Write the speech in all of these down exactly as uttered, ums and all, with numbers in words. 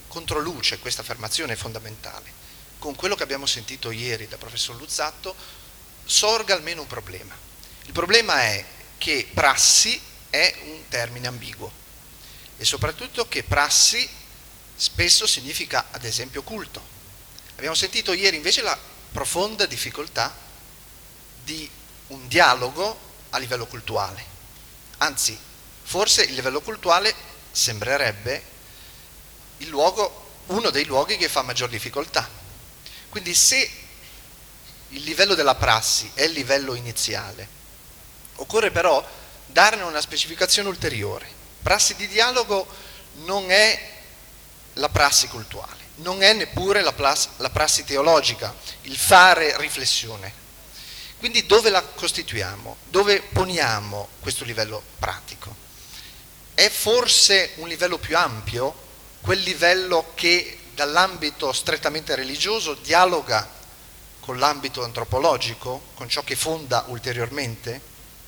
controluce questa affermazione fondamentale con quello che abbiamo sentito ieri dal professor Luzzatto, sorga almeno un problema. Il problema è che prassi è un termine ambiguo e soprattutto che prassi spesso significa ad esempio culto. Abbiamo sentito ieri invece la profonda difficoltà di un dialogo a livello cultuale, anzi forse il livello cultuale sembrerebbe il luogo, uno dei luoghi che fa maggior difficoltà. Quindi se il livello della prassi è il livello iniziale, occorre però darne una specificazione ulteriore. Prassi di dialogo non è la prassi cultuale, non è neppure la, plas- la prassi teologica, il fare riflessione. Quindi dove la costituiamo? Dove poniamo questo livello pratico? È forse un livello più ampio, quel livello che dall'ambito strettamente religioso dialoga con l'ambito antropologico, con ciò che fonda ulteriormente?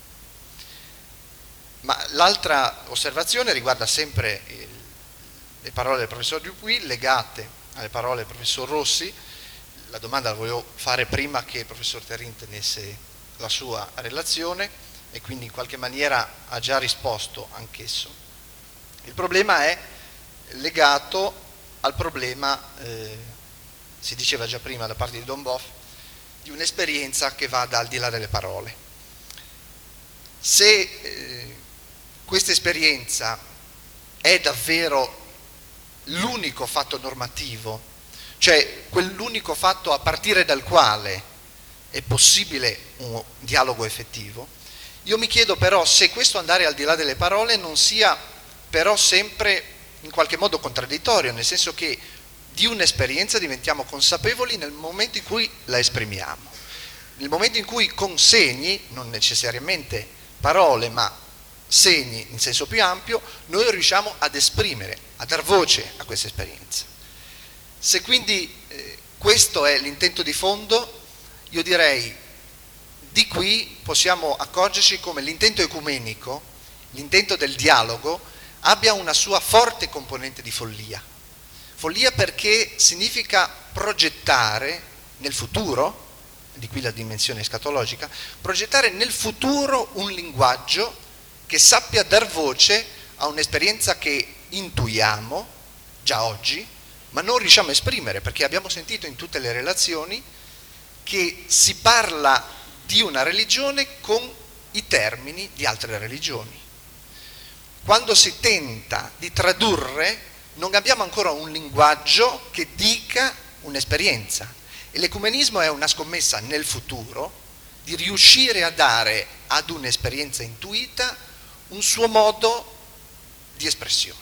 Ma l'altra osservazione riguarda sempre il, le parole del professor Dupuy legate alle parole del professor Rossi. La domanda la volevo fare prima che il professor Terrin tenesse la sua relazione e quindi in qualche maniera ha già risposto anch'esso. Il problema è legato al problema, eh, si diceva già prima da parte di Don Boff, di un'esperienza che vada al di là delle parole. Se eh, questa esperienza è davvero l'unico fatto normativo, cioè quell'unico fatto a partire dal quale è possibile un dialogo effettivo, io mi chiedo però se questo andare al di là delle parole non sia però sempre in qualche modo contraddittorio, nel senso che di un'esperienza diventiamo consapevoli nel momento in cui la esprimiamo, nel momento in cui con segni, non necessariamente parole, ma segni in senso più ampio, noi riusciamo ad esprimere, a dar voce a questa esperienza. Se quindi eh, questo è l'intento di fondo, io direi di qui possiamo accorgerci come l'intento ecumenico, l'intento del dialogo, abbia una sua forte componente di follia. Follia perché significa progettare nel futuro, di qui la dimensione escatologica, progettare nel futuro un linguaggio che sappia dar voce a un'esperienza che intuiamo già oggi, ma non riusciamo a esprimere, perché abbiamo sentito in tutte le relazioni che si parla di una religione con i termini di altre religioni. Quando si tenta di tradurre, non abbiamo ancora un linguaggio che dica un'esperienza. E l'ecumenismo è una scommessa nel futuro di riuscire a dare ad un'esperienza intuita un suo modo di espressione.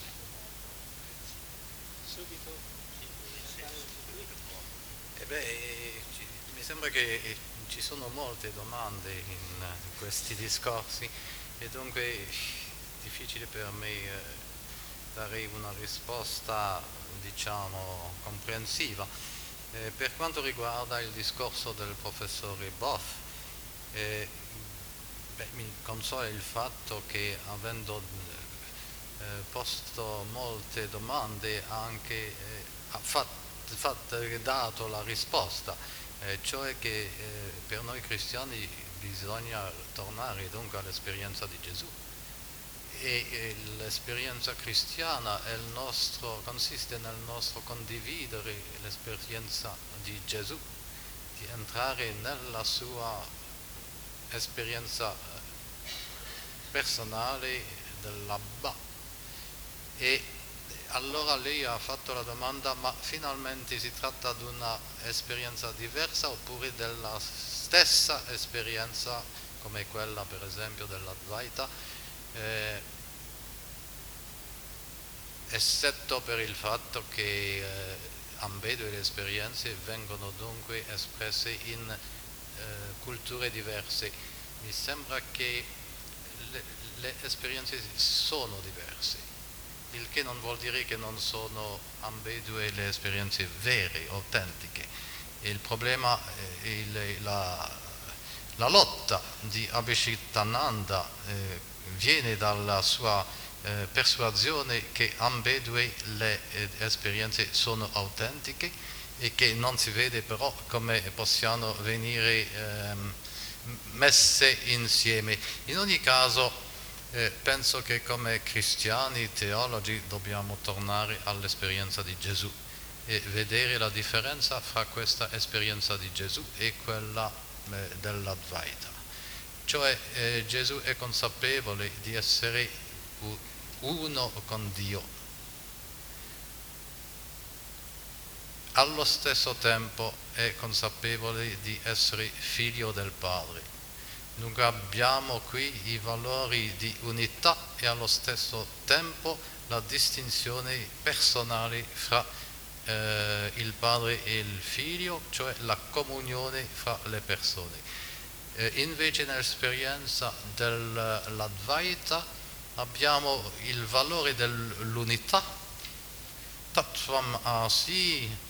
Eh beh, ci, mi sembra che ci sono molte domande in questi discorsi e dunque difficile per me eh, dare una risposta, diciamo, comprensiva. Eh, per quanto riguarda il discorso del professore Boff, eh, beh, mi consola il fatto che avendo eh, posto molte domande anche eh, ha fatto, fatto, dato la risposta, eh, cioè che eh, per noi cristiani bisogna tornare dunque all'esperienza di Gesù. E, e l'esperienza cristiana è il nostro, consiste nel nostro condividere l'esperienza di Gesù, di entrare nella sua esperienza personale dell'Abba. E allora lei ha fatto la domanda: ma finalmente si tratta di una esperienza diversa oppure della stessa esperienza come quella per esempio dell'Advaita? Eh, eccetto per il fatto che eh, ambedue le esperienze vengono dunque espresse in eh, culture diverse. Mi sembra che le, le esperienze sono diverse, il che non vuol dire che non sono ambedue le esperienze vere, autentiche. Il problema, eh, il, la, la lotta di Abhishitananda eh, viene dalla sua eh, persuasione che ambedue le eh, esperienze sono autentiche e che non si vede però come possiamo venire ehm, messe insieme. In ogni caso eh, penso che come cristiani, teologi, dobbiamo tornare all'esperienza di Gesù e vedere la differenza fra questa esperienza di Gesù e quella eh, dell'Advaita. Cioè eh, Gesù è consapevole di essere uno con Dio, allo stesso tempo è consapevole di essere figlio del Padre. Dunque abbiamo qui i valori di unità e allo stesso tempo la distinzione personale fra eh, il Padre e il Figlio, cioè la comunione fra le persone. Eh, invece nell'esperienza dell'Advaita abbiamo il valore dell'unità, Tattvam Asi,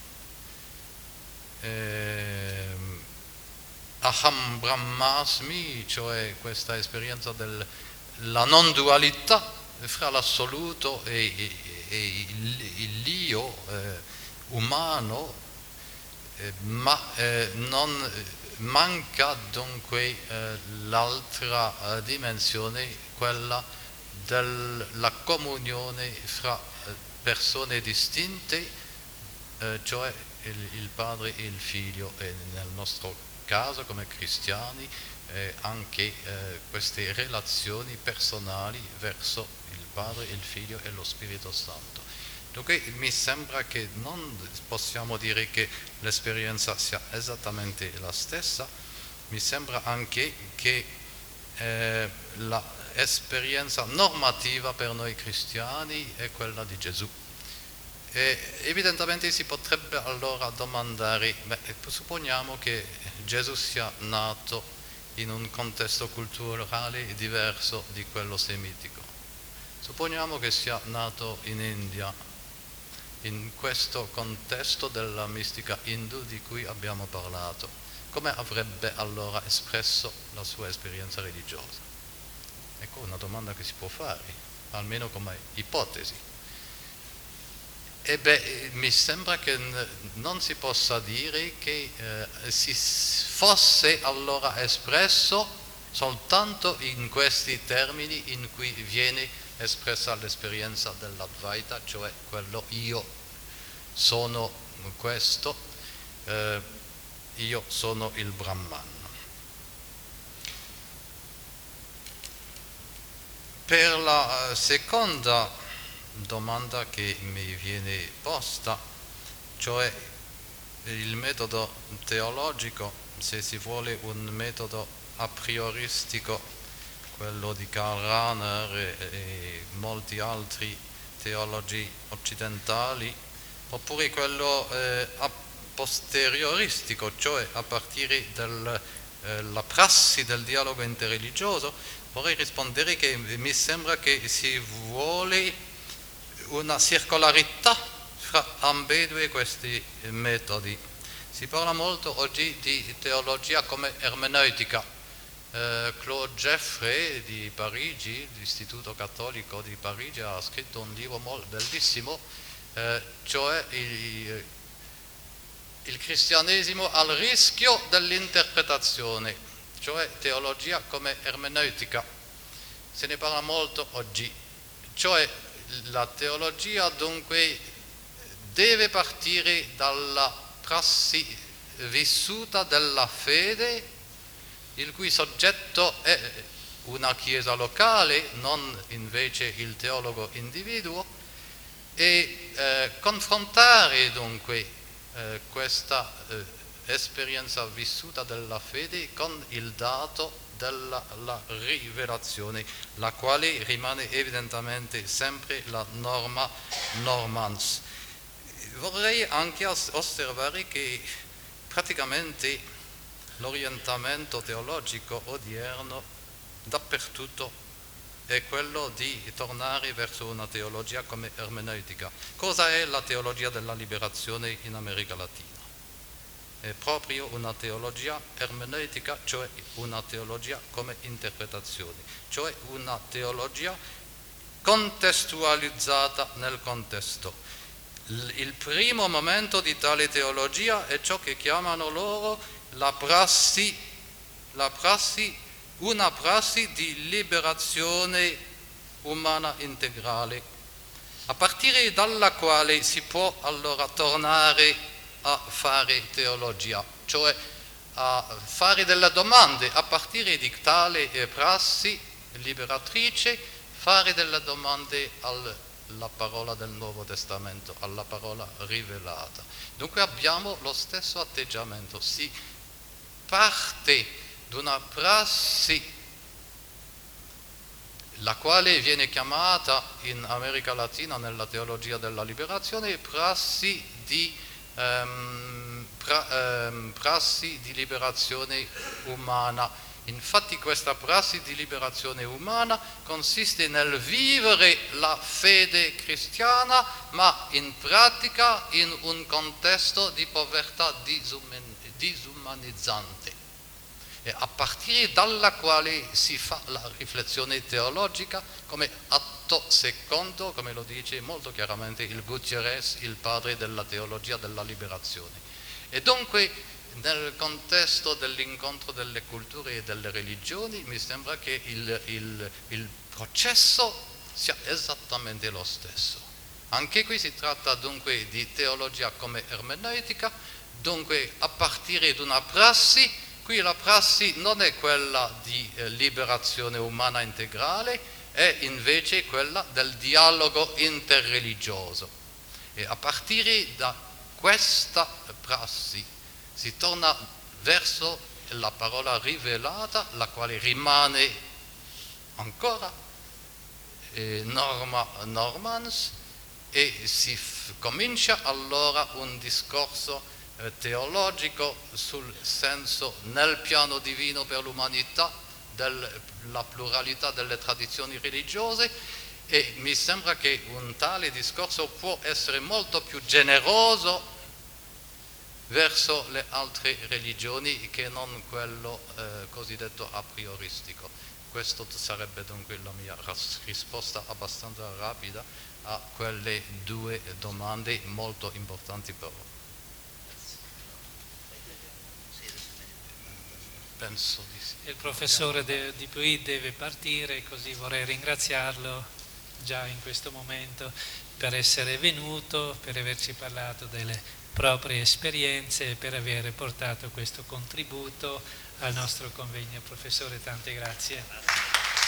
eh, Aham Brahmasmi, cioè questa esperienza della non dualità fra l'assoluto e, e, e il, l'io eh, umano, eh, ma eh, non manca dunque eh, l'altra eh, dimensione, quella della comunione fra persone distinte, eh, cioè il, il padre e il figlio, e nel nostro caso come cristiani eh, anche eh, queste relazioni personali verso il padre, il figlio e lo Spirito Santo. Dunque mi sembra che non possiamo dire che l'esperienza sia esattamente la stessa, mi sembra anche che eh, l'esperienza normativa per noi cristiani è quella di Gesù. E evidentemente si potrebbe allora domandare, beh, supponiamo che Gesù sia nato in un contesto culturale diverso di quello semitico, supponiamo che sia nato in India, in questo contesto della mistica indù di cui abbiamo parlato, come avrebbe allora espresso la sua esperienza religiosa? Ecco una domanda che si può fare, almeno come ipotesi. E beh, mi sembra che non si possa dire che eh, si fosse allora espresso soltanto in questi termini in cui viene espressa l'esperienza dell'Advaita, cioè quello io sono questo, eh, io sono il Brahman. Per la seconda domanda che mi viene posta, cioè il metodo teologico, se si vuole un metodo a prioristico, quello di Karl Rahner e, e molti altri teologi occidentali, oppure quello eh, a posterioristico, cioè a partire dalla eh, prassi del dialogo interreligioso, vorrei rispondere che mi sembra che si vuole una circolarità fra ambedue questi metodi. Si parla molto oggi di teologia come ermeneutica. Eh, Claude Jeffrey di Parigi, l'Istituto Cattolico di Parigi, ha scritto un libro molto bellissimo, eh, cioè il, il cristianesimo al rischio dell'interpretazione, cioè teologia come ermeneutica. Se ne parla molto oggi, cioè la teologia dunque deve partire dalla prassi vissuta della fede, il cui soggetto è una chiesa locale, non invece il teologo individuo, e eh, confrontare dunque eh, questa eh, esperienza vissuta della fede con il dato della la rivelazione, la quale rimane evidentemente sempre la norma normans. Vorrei anche osservare che praticamente l'orientamento teologico odierno dappertutto è quello di tornare verso una teologia come ermeneutica. Cosa è la teologia della liberazione in America Latina? È proprio una teologia ermeneutica, cioè una teologia come interpretazione, cioè una teologia contestualizzata nel contesto. Il primo momento di tale teologia è ciò che chiamano loro la prassi, la prassi, una prassi di liberazione umana integrale, a partire dalla quale si può allora tornare a fare teologia, cioè a fare delle domande a partire di tale prassi liberatrice, fare delle domande alla parola del Nuovo Testamento, alla parola rivelata. Dunque abbiamo lo stesso atteggiamento, si parte da una prassi la quale viene chiamata in America Latina nella teologia della liberazione prassi di, ehm, pra, ehm, prassi di liberazione umana. Infatti questa prassi di liberazione umana consiste nel vivere la fede cristiana, ma in pratica in un contesto di povertà disumanizzante, e a partire dalla quale si fa la riflessione teologica come atto secondo, come lo dice molto chiaramente il Gutierrez, il padre della teologia della liberazione. E dunque nel contesto dell'incontro delle culture e delle religioni mi sembra che il, il, il processo sia esattamente lo stesso. Anche qui si tratta dunque di teologia come ermeneutica, dunque a partire da una prassi. Qui la prassi non è quella di eh, liberazione umana integrale, è invece quella del dialogo interreligioso. E a partire da questa prassi si torna verso la parola rivelata, la quale rimane ancora eh, norma normans, e si f- comincia allora un discorso teologico sul senso nel piano divino per l'umanità della pluralità delle tradizioni religiose, e mi sembra che un tale discorso può essere molto più generoso verso le altre religioni che non quello eh, cosiddetto a prioristico. Questo sarebbe dunque la mia risposta abbastanza rapida a quelle due domande molto importanti per voi. Penso di sì. Il professore de, di Puy deve partire, così vorrei ringraziarlo già in questo momento per essere venuto, per averci parlato delle proprie esperienze e per aver portato questo contributo al nostro convegno. Professore, tante grazie.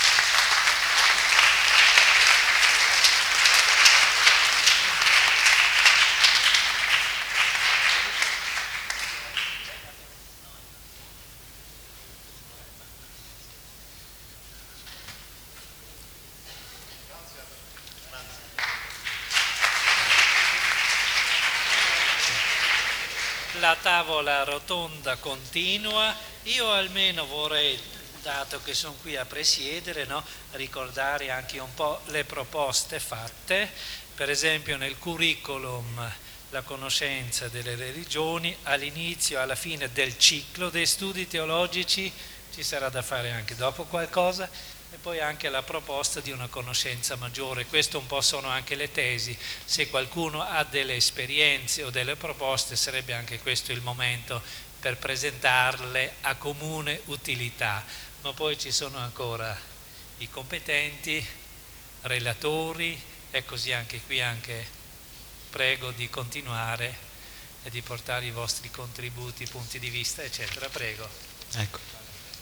La tavola rotonda continua. Io almeno vorrei, dato che sono qui a presiedere, no, ricordare anche un po' le proposte fatte. Per esempio nel curriculum la conoscenza delle religioni, all'inizio e alla fine del ciclo dei studi teologici, ci sarà da fare anche dopo qualcosa, e poi anche la proposta di una conoscenza maggiore. Questo un po' sono anche le tesi. Se qualcuno ha delle esperienze o delle proposte, sarebbe anche questo il momento per presentarle a comune utilità. Ma poi ci sono ancora i competenti, relatori, e così anche qui anche prego di continuare e di portare i vostri contributi, punti di vista, eccetera. Prego. Ecco.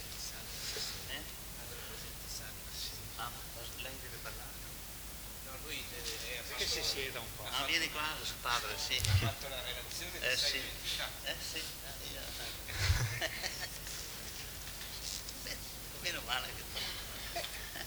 Che si sieda un po'. Ah, vieni qua, padre, sì. Ha fatto la relazione. Eh sì, eh sì. Beh, meno male che...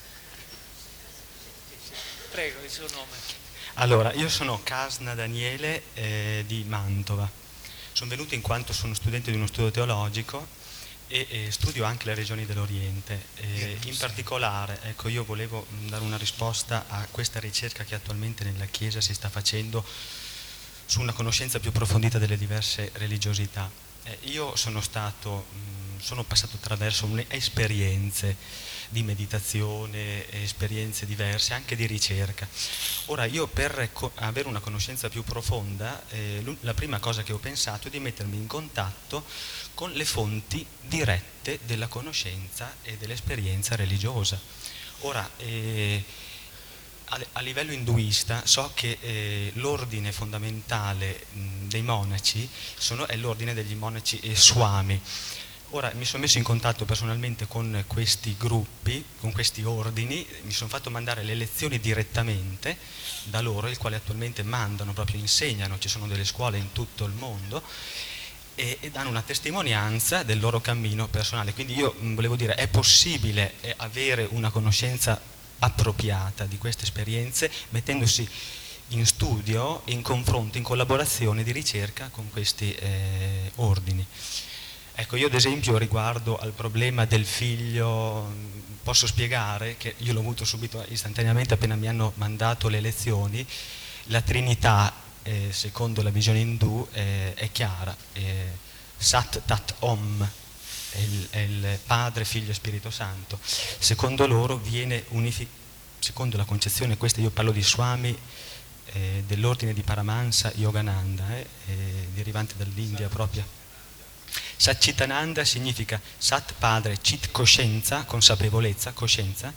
Prego, il suo nome. Allora, io sono Casna Daniele eh, di Mantova. Sono venuto in quanto sono studente di uno studio teologico e, e studio anche le regioni dell'Oriente. E in particolare, ecco, io volevo dare una risposta a questa ricerca che attualmente nella Chiesa si sta facendo su una conoscenza più approfondita delle diverse religiosità. Eh, io sono stato, mh, sono passato attraverso un- esperienze di meditazione, esperienze diverse, anche di ricerca. Ora, io per co- avere una conoscenza più profonda, eh, l'u- la prima cosa che ho pensato è di mettermi in contatto con le fonti dirette della conoscenza e dell'esperienza religiosa. Ora, eh, a, a livello induista so che eh, l'ordine fondamentale mh, dei monaci sono, è l'ordine degli monaci e swami. Ora mi sono messo in contatto personalmente con questi gruppi, con questi ordini, mi sono fatto mandare le lezioni direttamente da loro, il quale attualmente mandano, proprio insegnano, ci sono delle scuole in tutto il mondo e, e danno una testimonianza del loro cammino personale. Quindi io mh, volevo dire, è possibile eh, avere una conoscenza appropriata di queste esperienze mettendosi in studio, in confronto, in collaborazione di ricerca con questi eh, ordini. Ecco, io ad esempio riguardo al problema del figlio posso spiegare che io l'ho avuto subito istantaneamente appena mi hanno mandato le lezioni. La Trinità, eh, secondo la visione indù, eh, è chiara, eh, Sat Tat Om, è il, è il Padre, Figlio e Spirito Santo. Secondo loro viene unificato, secondo la concezione, questa io parlo di Swami, eh, dell'ordine di Paramahansa Yogananda, eh, eh, derivante dall'India proprio. Satchitananda significa Sat padre, Chit coscienza, consapevolezza, coscienza,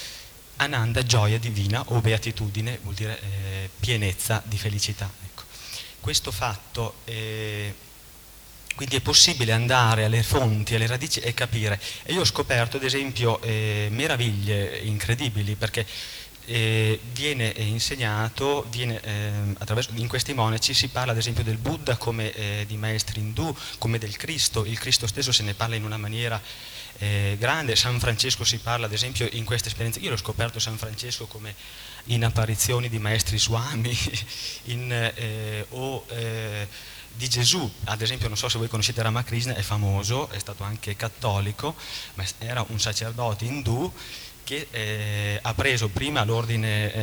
Ananda gioia divina o beatitudine, vuol dire eh, pienezza di felicità. Ecco. Questo fatto, eh, quindi è possibile andare alle fonti, alle radici e capire. E io ho scoperto ad esempio eh, meraviglie incredibili, perché Eh, viene insegnato, viene, eh, attraverso, in questi monaci si parla ad esempio del Buddha come eh, di maestri indù, come del Cristo, il Cristo stesso se ne parla in una maniera eh, grande, San Francesco si parla ad esempio in queste esperienze, io l'ho scoperto San Francesco come in apparizioni di maestri swami in, eh, o eh, di Gesù, ad esempio non so se voi conoscete Ramakrishna, è famoso, è stato anche cattolico, ma era un sacerdote indù che eh, ha preso prima l'ordine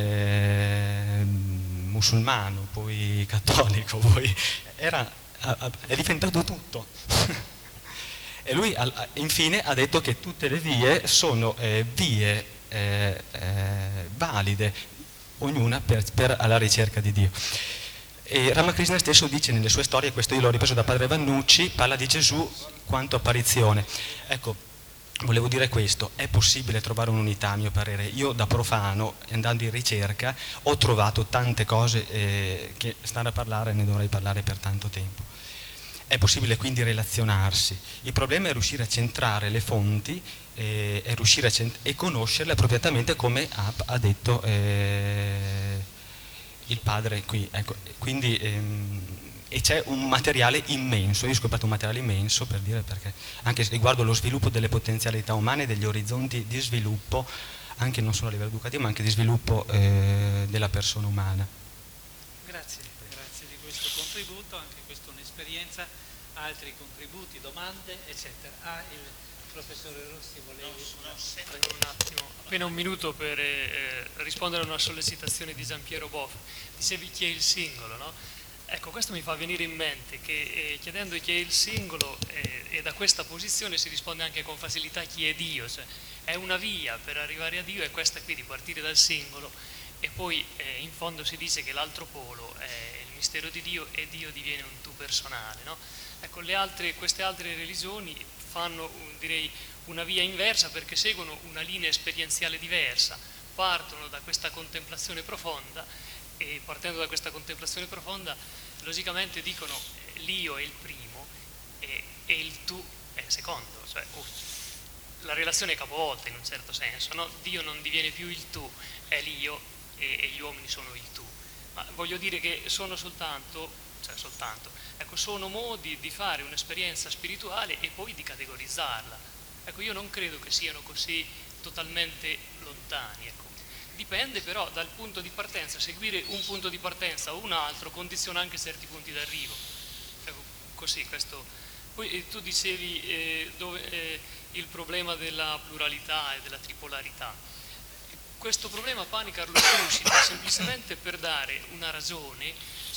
eh, musulmano, poi cattolico, poi era, a, è diventato tutto. E lui al, infine ha detto che tutte le vie sono eh, vie eh, eh, valide, ognuna per, per alla ricerca di Dio. E Ramakrishna stesso dice nelle sue storie, questo io l'ho ripreso da padre Vannucci, parla di Gesù quanto apparizione. Ecco, volevo dire questo, è possibile trovare un'unità a mio parere. Io da profano, andando in ricerca, ho trovato tante cose eh, che stare a parlare ne dovrei parlare per tanto tempo. È possibile quindi relazionarsi. Il problema è riuscire a centrare le fonti eh, e riuscire a cent- e conoscerle appropriatamente come ha, ha detto eh, il padre qui. Ecco, quindi, ehm, e c'è un materiale immenso, io ho scoperto un materiale immenso per dire, perché anche riguardo lo sviluppo delle potenzialità umane, degli orizzonti di sviluppo, anche non solo a livello educativo, ma anche di sviluppo eh, della persona umana. Grazie, grazie di questo contributo, anche questa è un'esperienza, altri contributi, domande, eccetera. Ah, il professore Rossi volevi... No, no, Un attimo, appena un minuto per eh, rispondere a una sollecitazione di Giampiero Boff. Dicevi chi è il singolo, no? Ecco, questo mi fa venire in mente che eh, chiedendo chi è il singolo eh, e da questa posizione si risponde anche con facilità chi è Dio, cioè è una via per arrivare a Dio, è questa qui di partire dal singolo e poi eh, in fondo si dice che l'altro polo è il mistero di Dio e Dio diviene un tu personale, no? Ecco, le altre, queste altre religioni fanno, direi, una via inversa perché seguono una linea esperienziale diversa, partono da questa contemplazione profonda e partendo da questa contemplazione profonda logicamente dicono eh, l'io è il primo e, e il tu è il secondo, cioè uh, la relazione è capovolta in un certo senso, no? Dio non diviene più il tu, è l'io e, e gli uomini sono il tu, ma voglio dire che sono soltanto, cioè soltanto, ecco, sono modi di fare un'esperienza spirituale e poi di categorizzarla. Ecco, io non credo che siano così totalmente lontani, ecco. Dipende però dal punto di partenza, seguire un punto di partenza o un altro condiziona anche certi punti d'arrivo. Ecco, così questo. Poi eh, tu dicevi eh, dove, eh, il problema della pluralità e della tripolarità. Questo problema Pani Carlo suscita semplicemente per dare una ragione,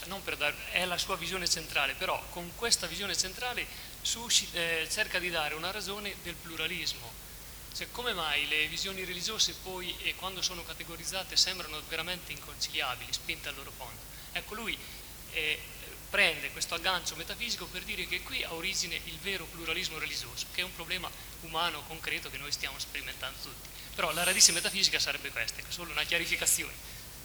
cioè non per dar, è la sua visione centrale, però con questa visione centrale suscita, eh, cerca di dare una ragione del pluralismo. Cioè, come mai le visioni religiose poi, eh, quando sono categorizzate, sembrano veramente inconciliabili, spinte al loro fondo? Ecco, lui eh, prende questo aggancio metafisico per dire che qui ha origine il vero pluralismo religioso, che è un problema umano concreto che noi stiamo sperimentando tutti. Però la radice metafisica sarebbe questa, è solo una chiarificazione.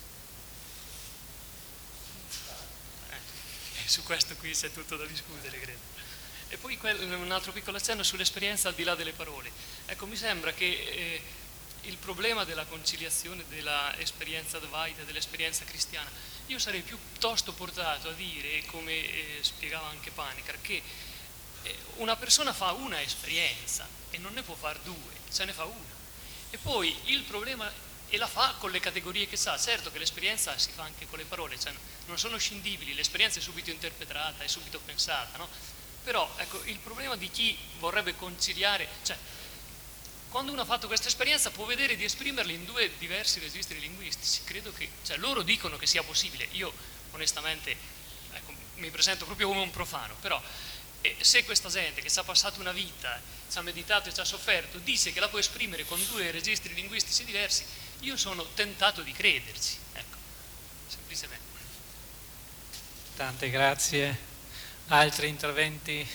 Eh, su questo qui c'è tutto da discutere, credo. E poi un altro piccolo accenno sull'esperienza al di là delle parole. Ecco, mi sembra che eh, il problema della conciliazione dell'esperienza Dvaita, dell'esperienza cristiana, io sarei piuttosto portato a dire, come eh, spiegava anche Panikar, che eh, una persona fa una esperienza e non ne può fare due, se ne fa una. E poi il problema, e la fa con le categorie che sa, certo che l'esperienza si fa anche con le parole, cioè non sono scindibili, l'esperienza è subito interpretata, è subito pensata, no? Però ecco, il problema di chi vorrebbe conciliare, cioè quando uno ha fatto questa esperienza può vedere di esprimerla in due diversi registri linguistici, credo che, cioè loro dicono che sia possibile, io onestamente ecco, mi presento proprio come un profano, però eh, se questa gente che ci ha passato una vita, ci ha meditato e ci ha sofferto, dice che la può esprimere con due registri linguistici diversi, io sono tentato di crederci, ecco, semplicemente. Tante grazie. Altri interventi?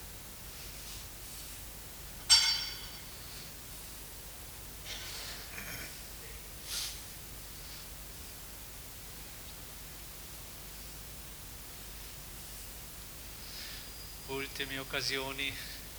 Ultime occasioni.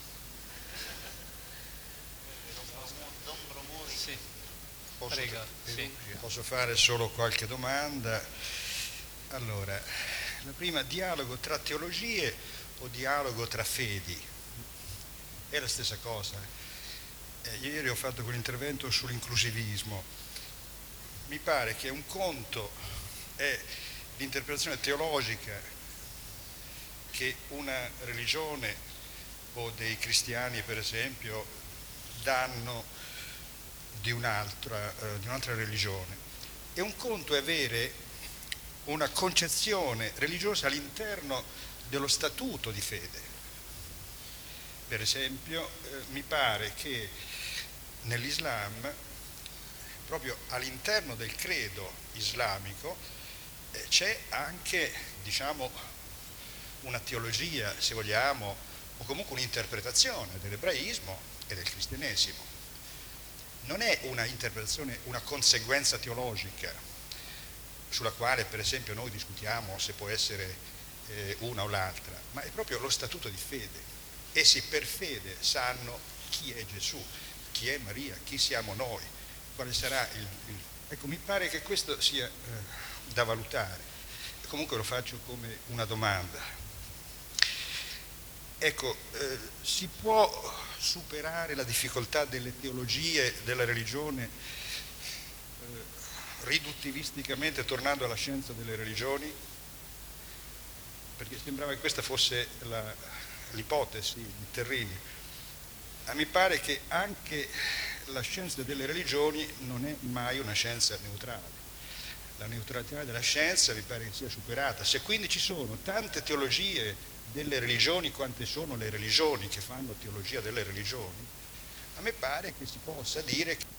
Non promuovi. Sì. Posso, Prego, sì. posso fare solo qualche domanda? Allora, la prima, dialogo tra teologie o dialogo tra fedi? È la stessa cosa. Eh, ieri ho fatto quell'intervento sull'inclusivismo. Mi pare che un conto è l'interpretazione teologica che una religione o dei cristiani, per esempio, danno di un'altra, eh, di un'altra religione. E un conto è avere una concezione religiosa all'interno dello statuto di fede. Per esempio, eh, mi pare che nell'Islam, proprio all'interno del credo islamico, eh, c'è anche, diciamo, una teologia, se vogliamo, o comunque un'interpretazione dell'ebraismo e del cristianesimo. Non è una interpretazione, una conseguenza teologica, sulla quale per esempio noi discutiamo se può essere eh, una o l'altra, ma è proprio lo statuto di fede. Essi per fede sanno chi è Gesù, chi è Maria, chi siamo noi, quale sarà il... il... Ecco, mi pare che questo sia eh, da valutare, e comunque lo faccio come una domanda. Ecco, eh, si può superare la difficoltà delle teologie, della religione, riduttivisticamente tornando alla scienza delle religioni? Perché sembrava che questa fosse la, l'ipotesi di Terrini. A me pare che anche la scienza delle religioni non è mai una scienza neutrale. La neutralità della scienza mi pare che sia superata. Se quindi ci sono tante teologie delle religioni quante sono le religioni che fanno teologia delle religioni, a me pare che si possa dire che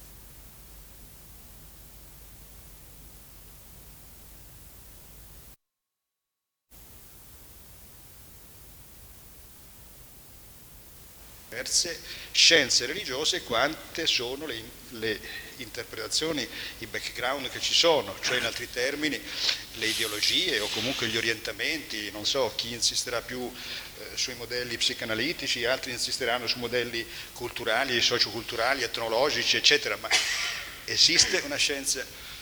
diverse scienze religiose quante sono le, le interpretazioni, i background che ci sono, cioè in altri termini le ideologie o comunque gli orientamenti, non so, chi insisterà più eh, sui modelli psicanalitici, altri insisteranno su modelli culturali, socioculturali, etnologici, eccetera, ma esiste una scienza.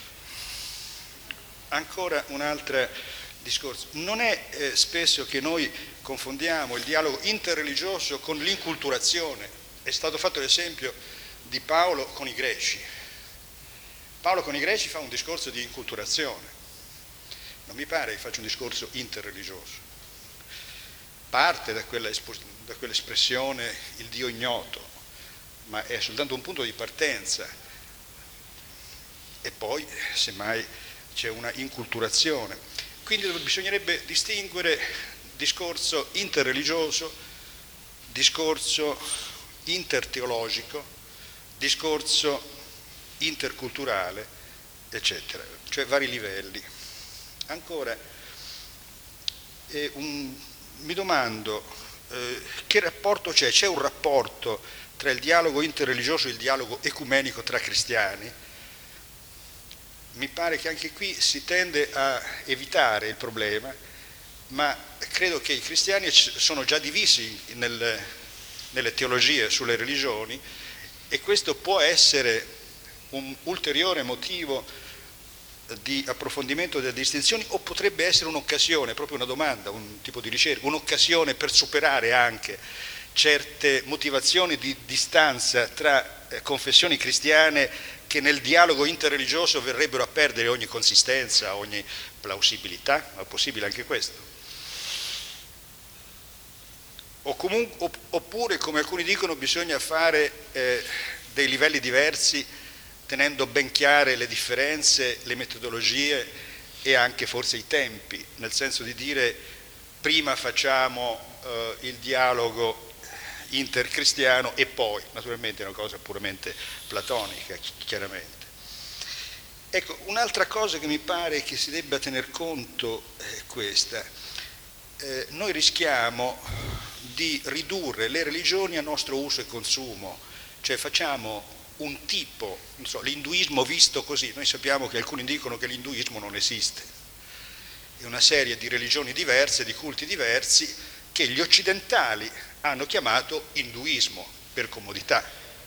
Ancora un altro discorso, non è eh, spesso che noi confondiamo il dialogo interreligioso con l'inculturazione. È stato fatto l'esempio di Paolo con i greci. Paolo con i greci fa un discorso di inculturazione, non mi pare che faccia un discorso interreligioso. Parte da, quella espo- da quell'espressione il Dio ignoto, ma è soltanto un punto di partenza, e poi semmai c'è una inculturazione. Quindi bisognerebbe distinguere discorso interreligioso, discorso interteologico, discorso interculturale, eccetera, cioè vari livelli. Ancora, eh, un, mi domando eh, che rapporto c'è? C'è un rapporto tra il dialogo interreligioso e il dialogo ecumenico tra cristiani? Mi pare che anche qui si tende a evitare il problema, ma credo che i cristiani sono già divisi nel, nelle teologie sulle religioni, e questo può essere un ulteriore motivo di approfondimento delle distinzioni, o potrebbe essere un'occasione, proprio una domanda, un tipo di ricerca, un'occasione per superare anche certe motivazioni di distanza tra eh, confessioni cristiane che nel dialogo interreligioso verrebbero a perdere ogni consistenza, ogni plausibilità. Ma è possibile anche questo? O comunque, oppure, come alcuni dicono, bisogna fare eh, dei livelli diversi, tenendo ben chiare le differenze, le metodologie e anche forse i tempi, nel senso di dire prima facciamo eh, il dialogo intercristiano e poi, naturalmente è una cosa puramente platonica, chiaramente. Ecco, un'altra cosa che mi pare che si debba tener conto è questa. Eh, noi rischiamo di ridurre le religioni a nostro uso e consumo, cioè facciamo un tipo, non so, l'induismo visto così. Noi sappiamo che alcuni dicono che l'induismo non esiste, è una serie di religioni diverse, di culti diversi, che gli occidentali hanno chiamato induismo per comodità.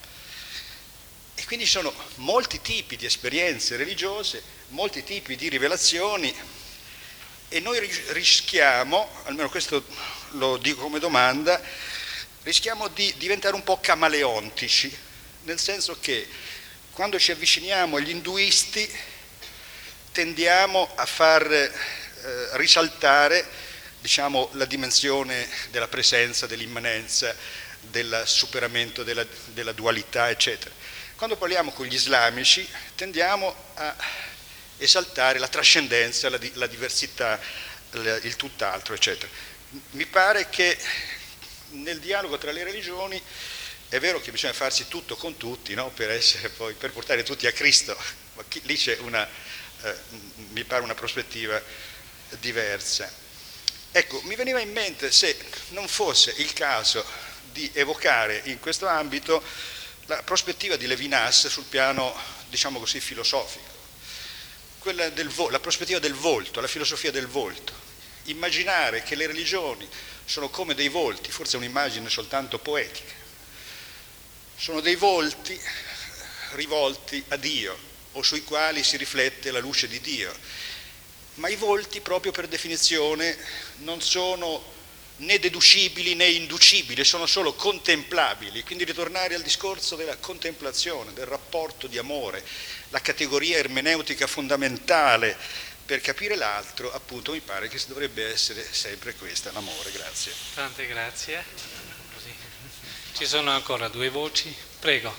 E quindi ci sono molti tipi di esperienze religiose, molti tipi di rivelazioni, e noi rischiamo, almeno questo lo dico come domanda, rischiamo di diventare un po' camaleontici, nel senso che quando ci avviciniamo agli induisti tendiamo a far eh, risaltare, diciamo, la dimensione della presenza, dell'immanenza, del superamento della, della dualità, eccetera. Quando parliamo con gli islamici tendiamo a esaltare la trascendenza, la, la diversità, il, il tutt'altro, eccetera. Mi pare che nel dialogo tra le religioni è vero che bisogna farsi tutto con tutti, no? per, essere poi, per portare tutti a Cristo, ma lì c'è una, eh, mi pare una prospettiva diversa. Ecco, mi veniva in mente se non fosse il caso di evocare in questo ambito la prospettiva di Levinas sul piano, diciamo così, filosofico, quella del vo- la prospettiva del volto, la filosofia del volto. Immaginare che le religioni sono come dei volti, forse è un'immagine soltanto poetica, sono dei volti rivolti a Dio o sui quali si riflette la luce di Dio, ma i volti proprio per definizione non sono né deducibili né inducibili, sono solo contemplabili. Quindi ritornare al discorso della contemplazione, del rapporto di amore, la categoria ermeneutica fondamentale per capire l'altro, appunto, mi pare che dovrebbe essere sempre questa, l'amore. Grazie. Tante grazie. Così. Ci sono ancora due voci, prego.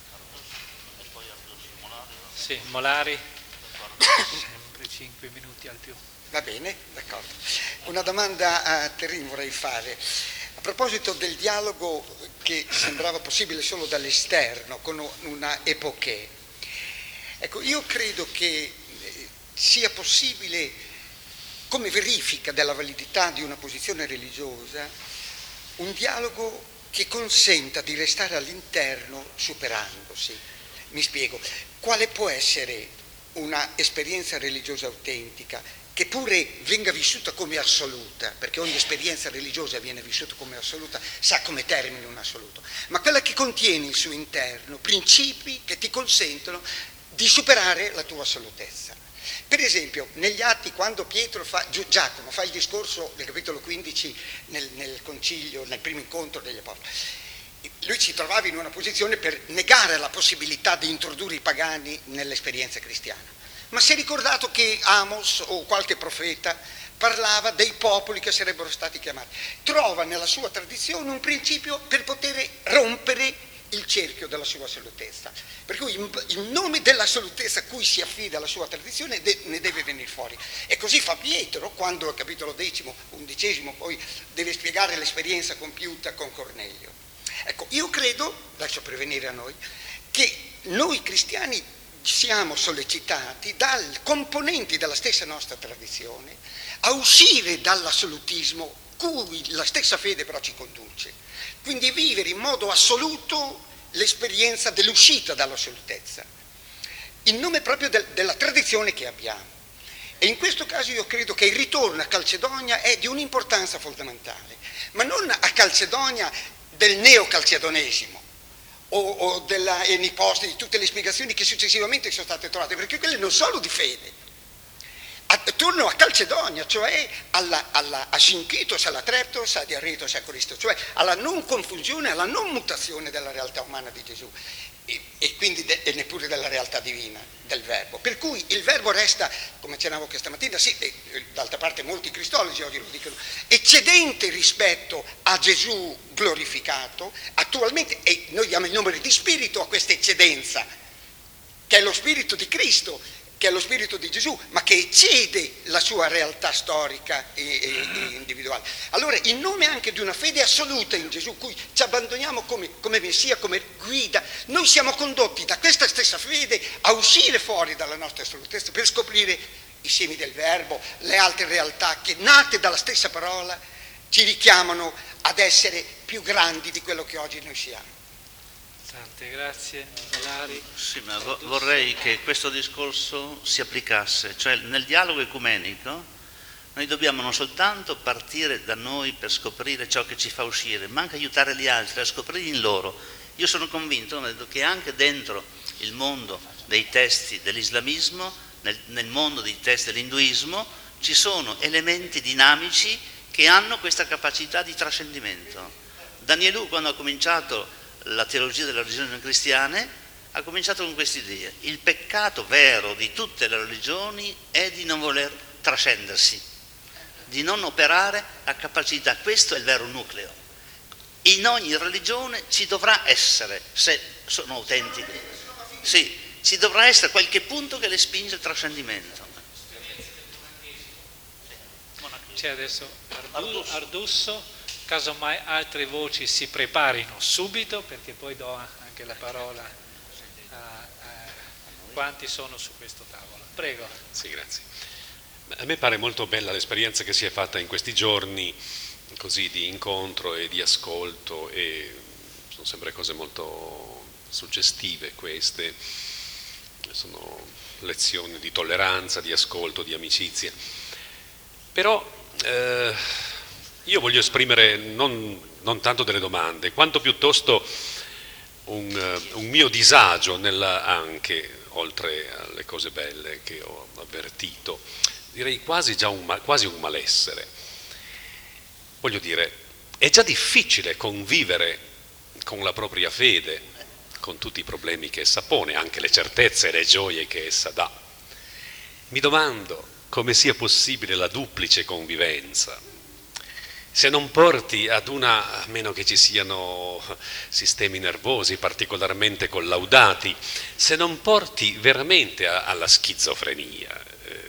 Sì, Molari, sempre cinque minuti al più. Va bene, d'accordo. Una domanda a Terrin vorrei fare. A proposito del dialogo che sembrava possibile solo dall'esterno, con una epoché. Ecco, io credo che sia possibile, come verifica della validità di una posizione religiosa, un dialogo che consenta di restare all'interno superandosi. Mi spiego. Quale può essere una esperienza religiosa autentica che pure venga vissuta come assoluta, perché ogni esperienza religiosa viene vissuta come assoluta, sa come termine un assoluto, ma quella che contiene il suo interno principi che ti consentono di superare la tua assolutezza. Per esempio, negli Atti, quando Pietro fa, Giacomo fa il discorso del capitolo quindici nel, nel concilio, nel primo incontro degli apostoli, lui si trovava in una posizione per negare la possibilità di introdurre i pagani nell'esperienza cristiana. Ma si è ricordato che Amos o qualche profeta parlava dei popoli che sarebbero stati chiamati. Trova nella sua tradizione un principio per poter rompere il cerchio della sua assolutezza. Per cui in nome dell'assolutezza a cui si affida la sua tradizione ne deve venire fuori. E così fa Pietro quando al capitolo decimo, undicesimo, poi deve spiegare l'esperienza compiuta con Cornelio. Ecco, io credo, lascio prevenire a noi, che noi cristiani siamo sollecitati dai componenti della stessa nostra tradizione a uscire dall'assolutismo cui la stessa fede però ci conduce, quindi vivere in modo assoluto l'esperienza dell'uscita dall'assolutezza, in nome proprio del, della tradizione che abbiamo. E in questo caso io credo che il ritorno a Calcedonia è di un'importanza fondamentale, ma non a Calcedonia del neocalcedonesimo o, o della eniposte di tutte le spiegazioni che successivamente sono state trovate, perché quelle non sono di fede. Attorno a Calcedonia, cioè alla, alla Asinchitos, alla Treptos, a Diaretos e a Coristo, cioè alla non confusione, alla non mutazione della realtà umana di Gesù e, e quindi de, e neppure della realtà divina del Verbo. Per cui il Verbo resta, come accennavo questa mattina, sì, e, d'altra parte molti cristologi oggi lo dicono, eccedente rispetto a Gesù glorificato, attualmente, e noi diamo il nome di spirito a questa eccedenza, che è lo spirito di Cristo, che è lo spirito di Gesù, ma che eccede la sua realtà storica e, e, e individuale. Allora, in nome anche di una fede assoluta in Gesù, cui ci abbandoniamo come, come Messia, come guida, noi siamo condotti da questa stessa fede a uscire fuori dalla nostra assolutezza per scoprire i semi del Verbo, le altre realtà che, nate dalla stessa parola, ci richiamano ad essere più grandi di quello che oggi noi siamo. Tante grazie. Lari. Sì, ma vorrei che questo discorso si applicasse, cioè nel dialogo ecumenico noi dobbiamo non soltanto partire da noi per scoprire ciò che ci fa uscire, ma anche aiutare gli altri a scoprire in loro. Io sono convinto che anche dentro il mondo dei testi dell'islamismo, nel, nel mondo dei testi dell'induismo, ci sono elementi dinamici che hanno questa capacità di trascendimento. Danielou, quando ha cominciato la teologia delle religioni cristiane, ha cominciato con questa idea: il peccato vero di tutte le religioni è di non voler trascendersi, di non operare la capacità. Questo è il vero nucleo. In ogni religione ci dovrà essere, se sono autentiche, sì, ci dovrà essere qualche punto che le spinge al trascendimento. C'è adesso Ardu- Ardusso. Casomai altre voci si preparino subito, perché poi do anche la parola a, a quanti sono su questo tavolo. Prego. Sì, grazie. A me pare molto bella l'esperienza che si è fatta in questi giorni, così di incontro e di ascolto, e sono sempre cose molto suggestive queste, sono lezioni di tolleranza, di ascolto, di amicizia. Però eh, io voglio esprimere non, non tanto delle domande, quanto piuttosto un, un mio disagio nella, anche, oltre alle cose belle che ho avvertito, direi quasi già un, quasi un malessere. Voglio dire, è già difficile convivere con la propria fede, con tutti i problemi che essa pone, anche le certezze e le gioie che essa dà. Mi domando come sia possibile la duplice convivenza, se non porti ad una, a meno che ci siano sistemi nervosi particolarmente collaudati, se non porti veramente a, alla schizofrenia. Eh,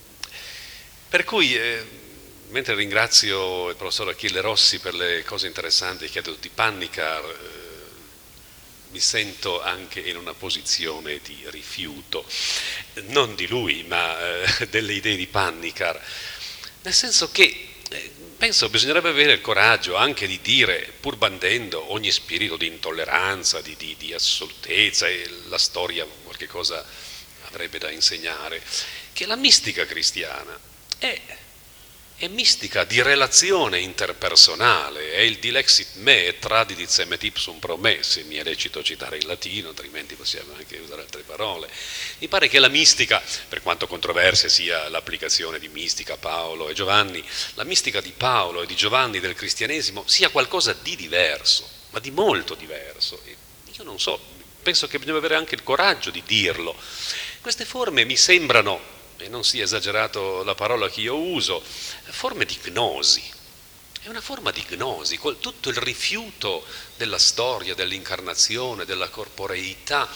per cui, eh, mentre ringrazio il professor Achille Rossi per le cose interessanti che ha detto di Pannicar, eh, mi sento anche in una posizione di rifiuto, non di lui, ma eh, delle idee di Pannicar, nel senso che eh, penso bisognerebbe avere il coraggio anche di dire, pur bandendo ogni spirito di intolleranza, di, di, di assolutezza, e la storia qualche cosa avrebbe da insegnare, che la mistica cristiana è, è mistica di relazione interpersonale, è il dilexit me et tradidit semet ipsum pro me, se mi è lecito citare in latino, altrimenti possiamo anche usare altre parole. Mi pare che la mistica, per quanto controversa sia l'applicazione di mistica a Paolo e Giovanni, la mistica di Paolo e di Giovanni del cristianesimo sia qualcosa di diverso, ma di molto diverso. E io non so, penso che bisogna avere anche il coraggio di dirlo. Queste forme mi sembrano, e non sia esagerato la parola che io uso, forme di gnosi, è una forma di gnosi, tutto il rifiuto della storia, dell'incarnazione, della corporeità.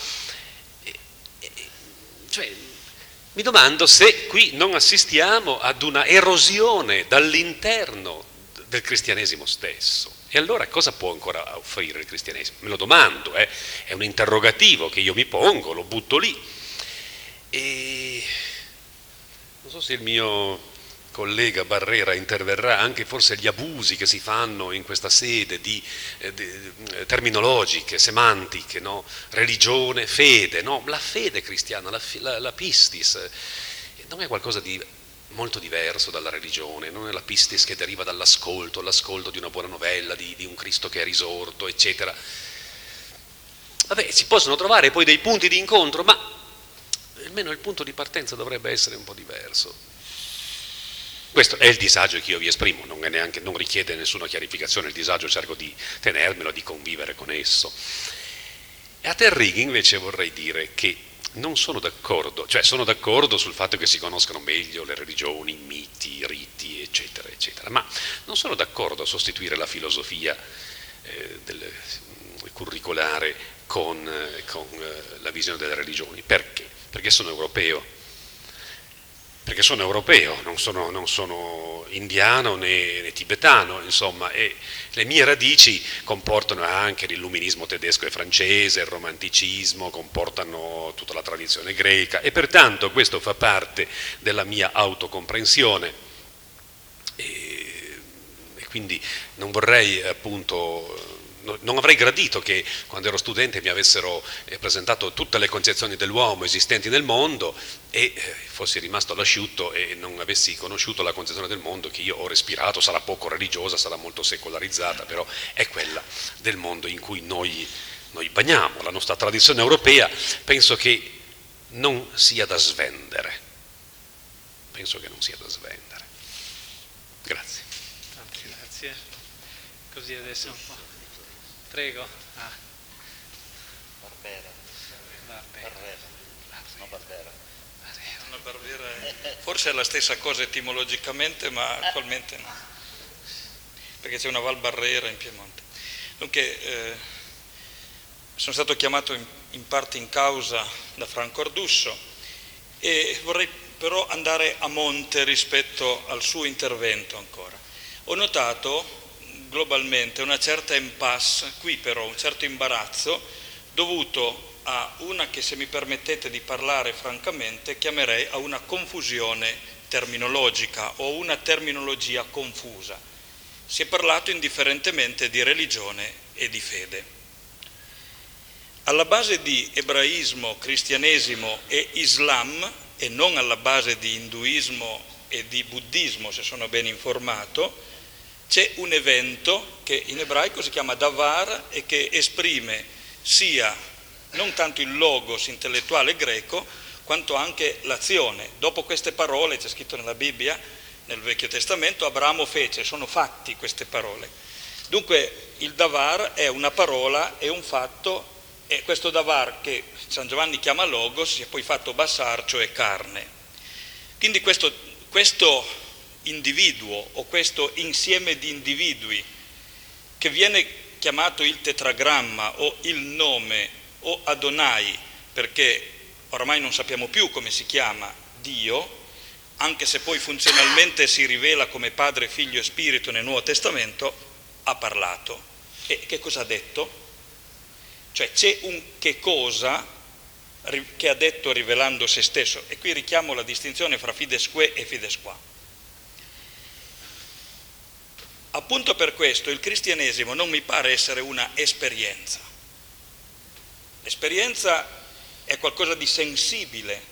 Cioè, mi domando se qui non assistiamo ad una erosione dall'interno del cristianesimo stesso. E allora cosa può ancora offrire il cristianesimo? Me lo domando, eh? È un interrogativo che io mi pongo, lo butto lì. E non so se il mio collega Barrera interverrà, anche forse gli abusi che si fanno in questa sede di, eh, di terminologiche, semantiche, no? Religione, fede, no? La fede cristiana, la, la, la pistis, non è qualcosa di molto diverso dalla religione, non è la pistis che deriva dall'ascolto, l'ascolto di una buona novella, di, di un Cristo che è risorto, eccetera. Vabbè, si possono trovare poi dei punti di incontro, ma almeno il punto di partenza dovrebbe essere un po' diverso. Questo è il disagio che io vi esprimo, non, è neanche, non richiede nessuna chiarificazione, il disagio cerco di tenermelo, di convivere con esso. E a Terrighi invece vorrei dire che non sono d'accordo, cioè sono d'accordo sul fatto che si conoscano meglio le religioni, i miti, i riti, eccetera, eccetera, ma non sono d'accordo a sostituire la filosofia eh, del, curricolare con, eh, con eh, la visione delle religioni. Perché? Perché sono europeo. Perché sono europeo, non sono, non sono indiano né, né tibetano, insomma, e le mie radici comportano anche l'illuminismo tedesco e francese, il romanticismo, comportano tutta la tradizione greca e pertanto questo fa parte della mia autocomprensione e, e quindi non vorrei appunto... Non avrei gradito che quando ero studente mi avessero presentato tutte le concezioni dell'uomo esistenti nel mondo e fossi rimasto all'asciutto e non avessi conosciuto la concezione del mondo che io ho respirato, sarà poco religiosa, sarà molto secolarizzata, però è quella del mondo in cui noi, noi bagniamo, la nostra tradizione europea. Penso che non sia da svendere, penso che non sia da svendere. Grazie. Grazie. Così adesso un po'. Prego. Ah. Barbera. Barbera. Barbera. No, Barbera. Una Barbera è, forse è la stessa cosa etimologicamente, ma attualmente no. Perché c'è una Val Barrera in Piemonte. Dunque, eh, sono stato chiamato in, in parte in causa da Franco Ardusso e vorrei però andare a monte rispetto al suo intervento ancora. Ho notato globalmente una certa impasse, qui però un certo imbarazzo dovuto a una che, se mi permettete di parlare francamente, chiamerei a una confusione terminologica o una terminologia confusa. Si è parlato indifferentemente di religione e di fede. Alla base di ebraismo, cristianesimo e islam, e non alla base di induismo e di buddismo, se sono ben informato, c'è un evento che in ebraico si chiama davar e che esprime sia non tanto il logos intellettuale greco quanto anche l'azione. Dopo queste parole, c'è scritto nella Bibbia, nel Vecchio Testamento, Abramo fece, sono fatti queste parole. Dunque il davar è una parola, è un fatto, e questo davar che San Giovanni chiama logos si è poi fatto basar, cioè carne. Quindi questo, questo individuo o questo insieme di individui che viene chiamato il tetragramma o il nome o Adonai, perché oramai non sappiamo più come si chiama Dio, anche se poi funzionalmente si rivela come Padre, Figlio e Spirito nel Nuovo Testamento, ha parlato. E che cosa ha detto? Cioè c'è un che cosa che ha detto rivelando se stesso, e qui richiamo la distinzione fra fides que e fides qua. Appunto per questo il cristianesimo non mi pare essere una esperienza. L'esperienza è qualcosa di sensibile,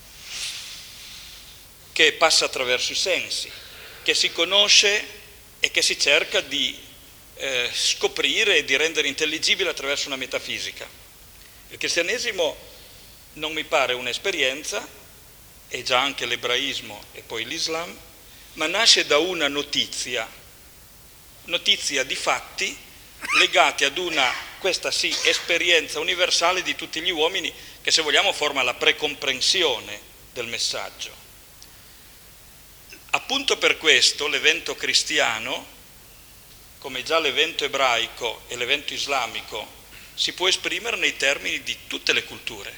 che passa attraverso i sensi, che si conosce e che si cerca di eh, scoprire e di rendere intelligibile attraverso una metafisica. Il cristianesimo non mi pare un'esperienza, e già anche l'ebraismo e poi l'Islam, ma nasce da una notizia, notizia di fatti legati ad una, questa sì, esperienza universale di tutti gli uomini, che se vogliamo forma la precomprensione del messaggio. Appunto per questo l'evento cristiano come già l'evento ebraico e l'evento islamico, si può esprimere nei termini di tutte le culture.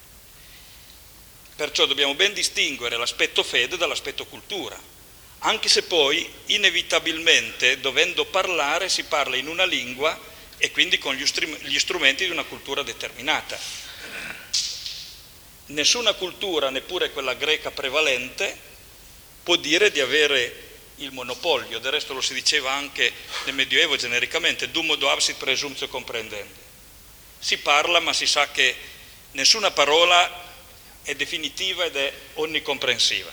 Perciò dobbiamo ben distinguere l'aspetto fede dall'aspetto cultura, anche se poi inevitabilmente, dovendo parlare, si parla in una lingua e quindi con gli, str- gli strumenti di una cultura determinata. Nessuna cultura, neppure quella greca prevalente, può dire di avere il monopolio. Del resto lo si diceva anche nel Medioevo genericamente, dum modo absit presumtio comprendende. Si parla, ma si sa che nessuna parola è definitiva ed è onnicomprensiva.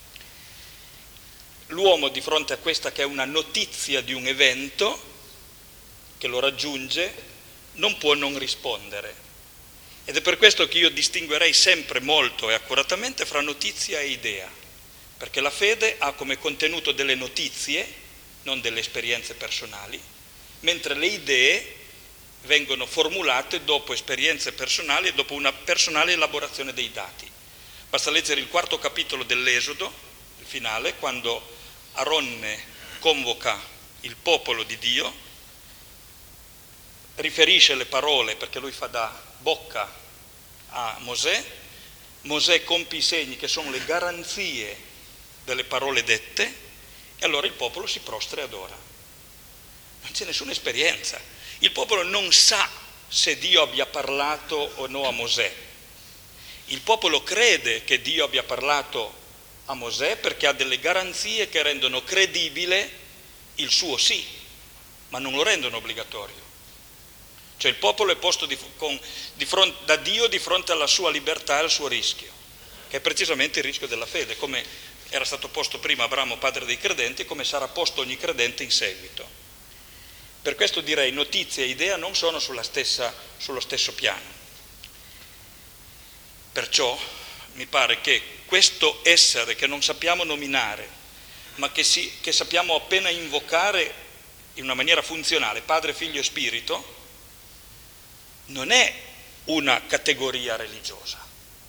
L'uomo, di fronte a questa che è una notizia di un evento che lo raggiunge, non può non rispondere. Ed è per questo che io distinguerei sempre molto e accuratamente fra notizia e idea, perché la fede ha come contenuto delle notizie, non delle esperienze personali, mentre le idee vengono formulate dopo esperienze personali e dopo una personale elaborazione dei dati. Basta leggere il quarto capitolo dell'Esodo, il finale, quando Aronne convoca il popolo di Dio, riferisce le parole perché lui fa da bocca a Mosè, Mosè compie i segni che sono le garanzie delle parole dette e allora il popolo si prostra e adora. Non c'è nessuna esperienza. Il popolo non sa se Dio abbia parlato o no a Mosè. Il popolo crede che Dio abbia parlato a Mosè perché ha delle garanzie che rendono credibile il suo sì, ma non lo rendono obbligatorio. Cioè il popolo è posto di, con, di fronte, da Dio di fronte alla sua libertà e al suo rischio, che è precisamente il rischio della fede, come era stato posto prima Abramo, padre dei credenti, e come sarà posto ogni credente in seguito. Per questo direi notizia e idea non sono sulla stessa, sullo stesso piano. Perciò mi pare che questo essere che non sappiamo nominare, ma che, si, che sappiamo appena invocare in una maniera funzionale, Padre, Figlio e Spirito, non è una categoria religiosa,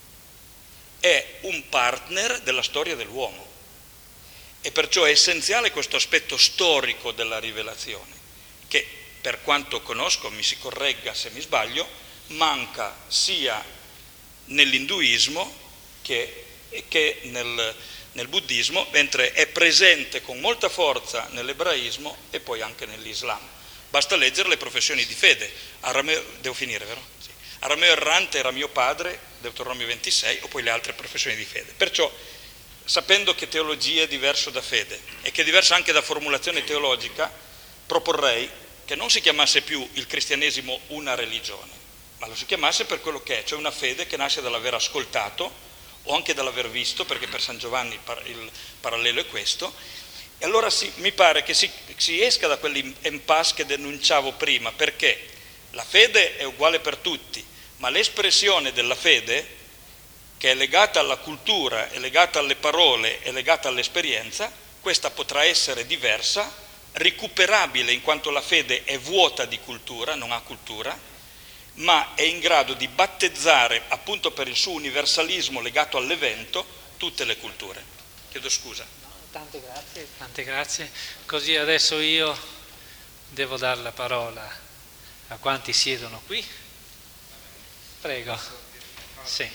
è un partner della storia dell'uomo. E perciò è essenziale questo aspetto storico della rivelazione, che per quanto conosco, mi si corregga se mi sbaglio, manca sia nell'induismo che, che nel, nel buddismo, mentre è presente con molta forza nell'ebraismo e poi anche nell'Islam. Basta leggere le professioni di fede. Arameo, devo finire, vero? Sì. Arameo errante era mio padre, Deuteronomio ventisei, o poi le altre professioni di fede. Perciò, sapendo che teologia è diverso da fede e che è diversa anche da formulazione teologica, proporrei che non si chiamasse più il cristianesimo una religione, ma lo si chiamasse per quello che è, cioè una fede che nasce dall'aver ascoltato o anche dall'aver visto, perché per San Giovanni il parallelo è questo. E allora si, mi pare che si, si esca da quell'impasse che denunciavo prima, perché la fede è uguale per tutti, ma l'espressione della fede, che è legata alla cultura, è legata alle parole, è legata all'esperienza, questa potrà essere diversa, recuperabile in quanto la fede è vuota di cultura, non ha cultura, ma è in grado di battezzare, appunto per il suo universalismo legato all'evento, tutte le culture. Chiedo scusa. No, tante grazie, tante grazie. Così adesso io devo dare la parola a quanti siedono qui. Prego. Sì.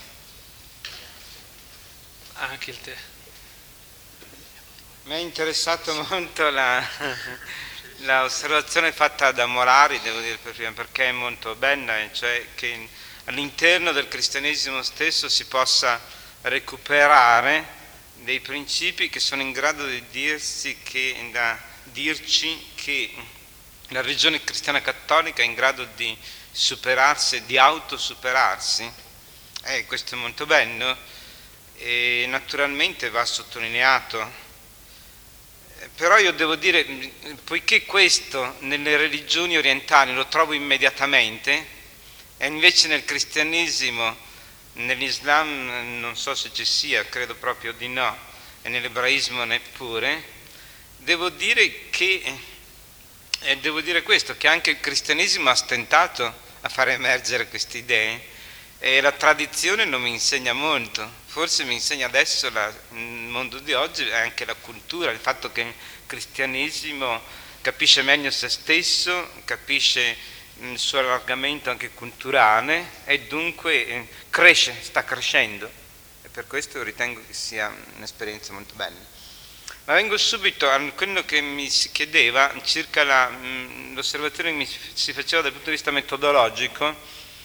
Anche il te. Mi è interessato molto la, la osservazione fatta da Morari, devo dire per prima, perché è molto bella, cioè che all'interno del cristianesimo stesso si possa recuperare dei principi che sono in grado di dirsi che, da dirci che la religione cristiana cattolica è in grado di superarsi, di autosuperarsi. Eh, questo è molto bello e naturalmente va sottolineato. Però io devo dire, poiché questo nelle religioni orientali lo trovo immediatamente, e invece nel cristianesimo, nell'Islam non so se ci sia, credo proprio di no, e nell'ebraismo neppure, devo dire che, eh, devo dire questo, che anche il cristianesimo ha stentato a far emergere queste idee, e la tradizione non mi insegna molto, forse mi insegna adesso la, il mondo di oggi e anche la cultura, il fatto che il cristianesimo capisce meglio se stesso, capisce il suo allargamento anche culturale e dunque eh, cresce, sta crescendo, e per questo ritengo che sia un'esperienza molto bella. Ma vengo subito a quello che mi si chiedeva circa la, mh, l'osservazione che mi si faceva dal punto di vista metodologico,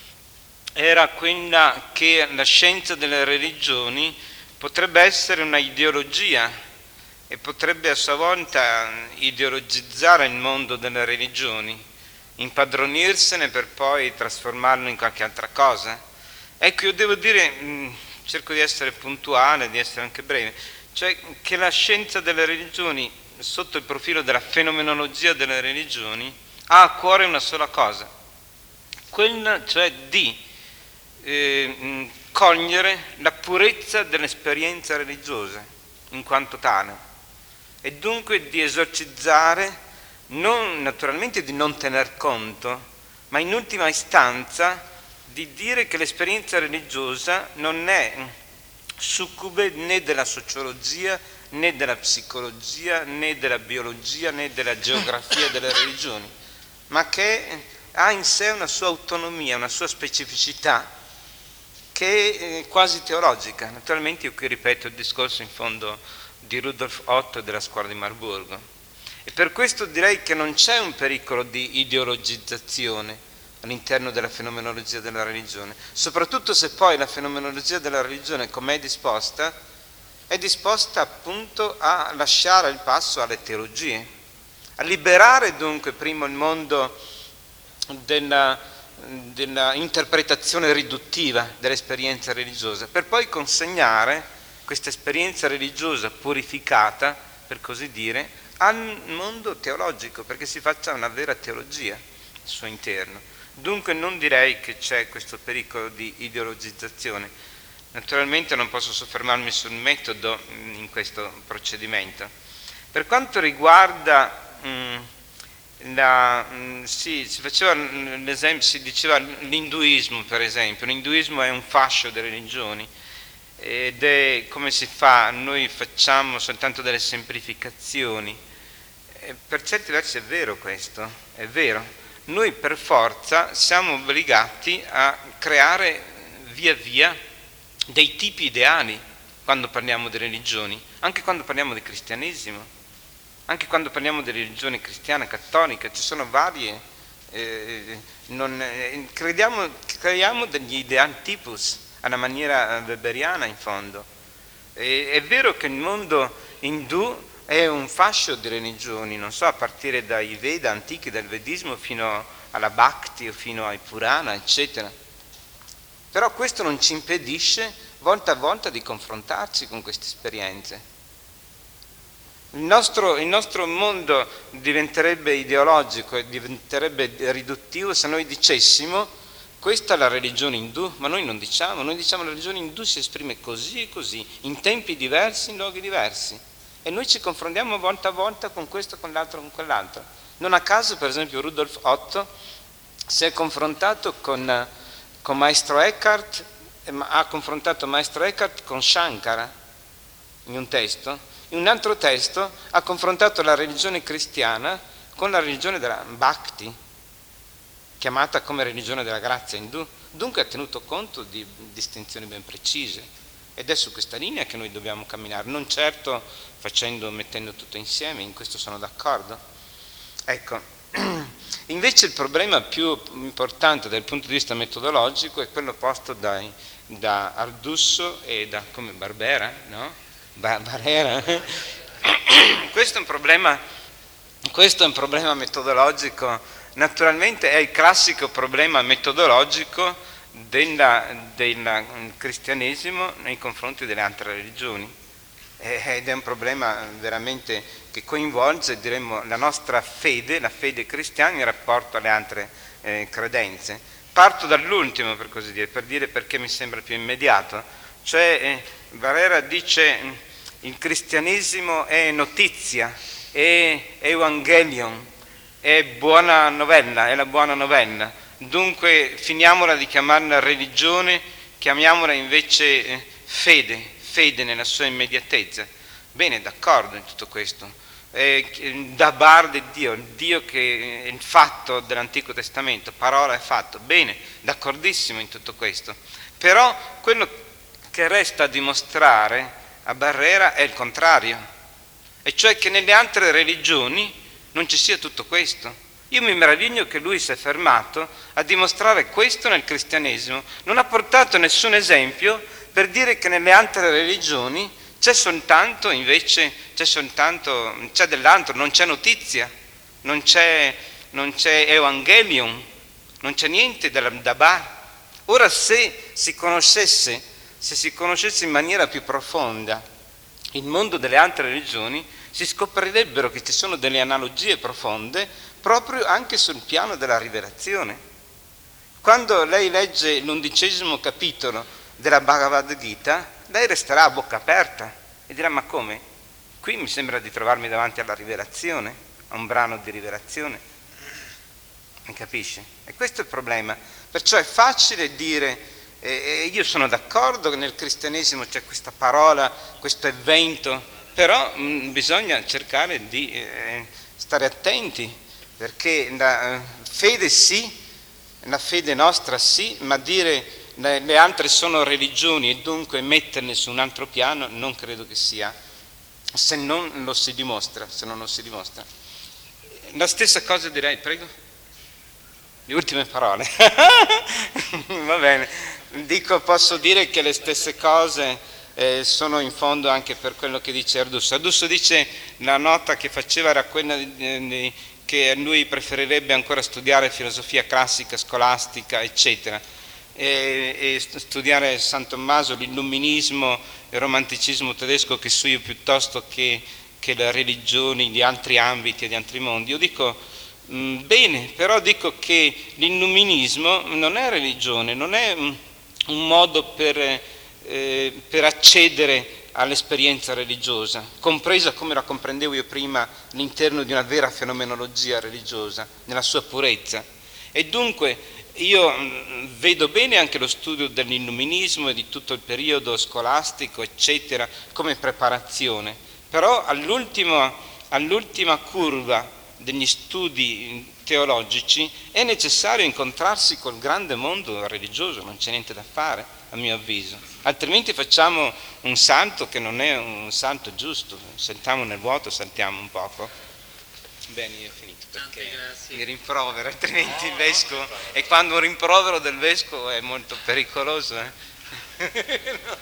era quella che la scienza delle religioni potrebbe essere una ideologia e potrebbe a sua volta ideologizzare il mondo delle religioni, impadronirsene per poi trasformarlo in qualche altra cosa. Ecco, io devo dire, mh, cerco di essere puntuale, di essere anche breve, cioè che la scienza delle religioni, sotto il profilo della fenomenologia delle religioni, ha a cuore una sola cosa, quella cioè di eh, mh, cogliere la purezza dell'esperienza religiosa in quanto tale, e dunque di esorcizzare, non, naturalmente di non tener conto, ma in ultima istanza di dire che l'esperienza religiosa non è succube né della sociologia, né della psicologia, né della biologia, né della geografia delle religioni, ma che ha in sé una sua autonomia, una sua specificità che è quasi teologica. Naturalmente io qui ripeto il discorso in fondo di Rudolf Otto e della scuola di Marburgo, e per questo direi che non c'è un pericolo di ideologizzazione all'interno della fenomenologia della religione, soprattutto se poi la fenomenologia della religione, come è disposta, è disposta appunto a lasciare il passo alle teologie, a liberare dunque prima il mondo della, della interpretazione riduttiva dell'esperienza religiosa, per poi consegnare questa esperienza religiosa purificata, per così dire, al mondo teologico, perché si faccia una vera teologia al suo interno. Dunque non direi che c'è questo pericolo di ideologizzazione. Naturalmente non posso soffermarmi sul metodo in questo procedimento. Per quanto riguarda mh, la, mh, sì, si faceva l'esempio, si diceva l'induismo per esempio. L'induismo è un fascio delle religioni ed è come si fa, noi facciamo soltanto delle semplificazioni. E per certi versi è vero questo, è vero. Noi per forza siamo obbligati a creare via via dei tipi ideali quando parliamo di religioni, anche quando parliamo di cristianesimo, anche quando parliamo di religione cristiana, cattolica, ci sono varie, eh, non, eh, crediamo, creiamo degli ideali tipus alla maniera weberiana in fondo. E, è vero che il mondo indù è un fascio di religioni, non so, a partire dai Veda antichi, dal Vedismo fino alla Bhakti o fino ai Purana, eccetera. Però questo non ci impedisce volta a volta di confrontarci con queste esperienze. Il nostro, il nostro mondo diventerebbe ideologico e diventerebbe riduttivo se noi dicessimo questa è la religione indù, ma noi non diciamo, noi diciamo la religione indù si esprime così e così, in tempi diversi, in luoghi diversi. E noi ci confrontiamo volta a volta con questo, con l'altro, con quell'altro. Non a caso, per esempio, Rudolf Otto si è confrontato con, con Maestro Eckhart, ha confrontato Maestro Eckhart con Shankara in un testo. In un altro testo ha confrontato la religione cristiana con la religione della Bhakti, chiamata come religione della grazia indù. Dunque ha tenuto conto di distinzioni ben precise. Ed è su questa linea che noi dobbiamo camminare, non certo facendo, mettendo tutto insieme, in questo sono d'accordo. Ecco, invece il problema più importante dal punto di vista metodologico è quello posto dai, da Ardusso e da come Barbera, no? Ba- Barrera. Questo è un problema, questo è un problema metodologico, naturalmente è il classico problema metodologico Della, del cristianesimo nei confronti delle altre religioni, ed è un problema veramente che coinvolge, diremmo, la nostra fede, la fede cristiana in rapporto alle altre eh, credenze. Parto dall'ultimo, per così dire, per dire perché mi sembra più immediato, cioè eh, Barrera dice il cristianesimo è notizia, è evangelion, è buona novella, è la buona novella. Dunque finiamola di chiamarla religione, chiamiamola invece fede, fede nella sua immediatezza. Bene, d'accordo in tutto questo, eh, Dabar di Dio, il Dio che è il fatto dell'Antico Testamento, parola e fatto. Bene, d'accordissimo in tutto questo, però quello che resta a dimostrare a Barrera è il contrario, e cioè che nelle altre religioni non ci sia tutto questo. Io mi meraviglio che lui si è fermato a dimostrare questo nel cristianesimo, non ha portato nessun esempio per dire che nelle altre religioni c'è soltanto, invece, c'è soltanto, c'è dell'altro, non c'è notizia, non c'è, non c'è evangelium, non c'è niente da, da bar. Ora, se si conoscesse, se si conoscesse in maniera più profonda il mondo delle altre religioni, si scoprirebbero che ci sono delle analogie profonde proprio anche sul piano della rivelazione. Quando lei legge l'undicesimo capitolo della Bhagavad Gita, lei resterà a bocca aperta e dirà: ma come? Qui mi sembra di trovarmi davanti alla rivelazione, a un brano di rivelazione. Mi capisci? E questo è il problema. Perciò è facile dire, eh, io sono d'accordo che nel cristianesimo c'è questa parola, questo evento, però mh, bisogna cercare di eh, stare attenti, perché la eh, fede sì, la fede nostra sì, ma dire le, le altre sono religioni e dunque metterle su un altro piano non credo che sia, se non lo si dimostra, se non lo si dimostra. La stessa cosa direi, prego, le ultime parole. Va bene, dico, posso dire che le stesse cose eh, sono in fondo anche per quello che dice Ardusso. Ardusso dice, la nota che faceva era quella di, di che lui preferirebbe ancora studiare filosofia classica, scolastica, eccetera, e, e studiare San Tommaso, l'illuminismo, il romanticismo tedesco che studio piuttosto che, che le religioni di altri ambiti e di altri mondi. Io dico, mh, bene, però dico che l'illuminismo non è religione, non è mh, un modo per, eh, per accedere all'esperienza religiosa, compresa, come la comprendevo io prima, all'interno di una vera fenomenologia religiosa, nella sua purezza. E dunque io vedo bene anche lo studio dell'illuminismo e di tutto il periodo scolastico, eccetera, come preparazione, però all'ultima, all'ultima curva degli studi teologici è necessario incontrarsi col grande mondo religioso, non c'è niente da fare, a mio avviso, altrimenti facciamo un santo che non è un santo giusto, saltiamo nel vuoto, saltiamo un poco. Bene, io ho finito perché mi rimprovero, altrimenti il vescovo, e quando un rimprovero del vescovo è molto pericoloso. Eh?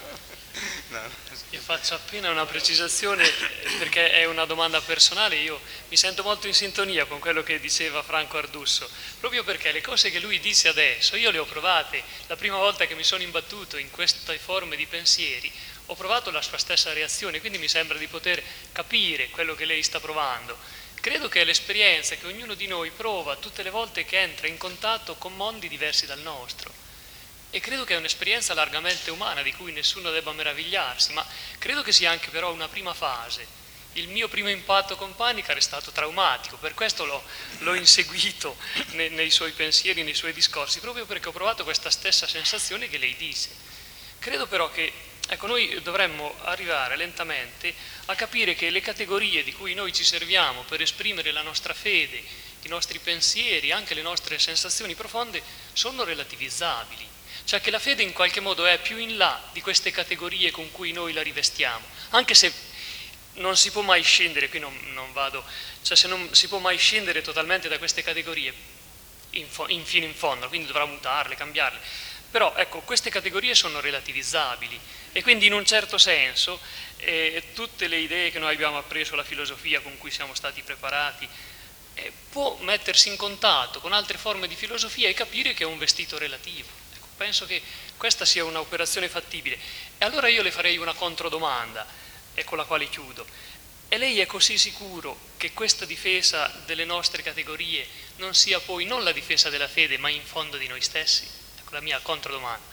no. No. Io faccio appena una precisazione perché è una domanda personale. Io mi sento molto in sintonia con quello che diceva Franco Ardusso, proprio perché le cose che lui disse adesso io le ho provate. La prima volta che mi sono imbattuto in queste forme di pensieri ho provato la sua stessa reazione, quindi mi sembra di poter capire quello che lei sta provando. Credo che è l'esperienza che ognuno di noi prova tutte le volte che entra in contatto con mondi diversi dal nostro. E credo che è un'esperienza largamente umana di cui nessuno debba meravigliarsi, ma credo che sia anche però una prima fase. Il mio primo impatto con Panikkar è stato traumatico, per questo l'ho, l'ho inseguito nei, nei suoi pensieri, nei suoi discorsi, proprio perché ho provato questa stessa sensazione che lei disse. Credo però che, ecco, noi dovremmo arrivare lentamente a capire che le categorie di cui noi ci serviamo per esprimere la nostra fede, i nostri pensieri, anche le nostre sensazioni profonde, sono relativizzabili. Cioè che la fede in qualche modo è più in là di queste categorie con cui noi la rivestiamo, anche se non si può mai scendere, qui non, non vado, cioè se non si può mai scendere totalmente da queste categorie in fo, in, fino in fondo, quindi dovrà mutarle, cambiarle, però ecco, queste categorie sono relativizzabili e quindi in un certo senso eh, tutte le idee che noi abbiamo appreso, la filosofia con cui siamo stati preparati, eh, può mettersi in contatto con altre forme di filosofia e capire che è un vestito relativo. Penso che questa sia un'operazione fattibile. E allora io le farei una controdomanda, e con la quale chiudo. E lei è così sicuro che questa difesa delle nostre categorie non sia poi non la difesa della fede, ma in fondo di noi stessi? Ecco la mia controdomanda.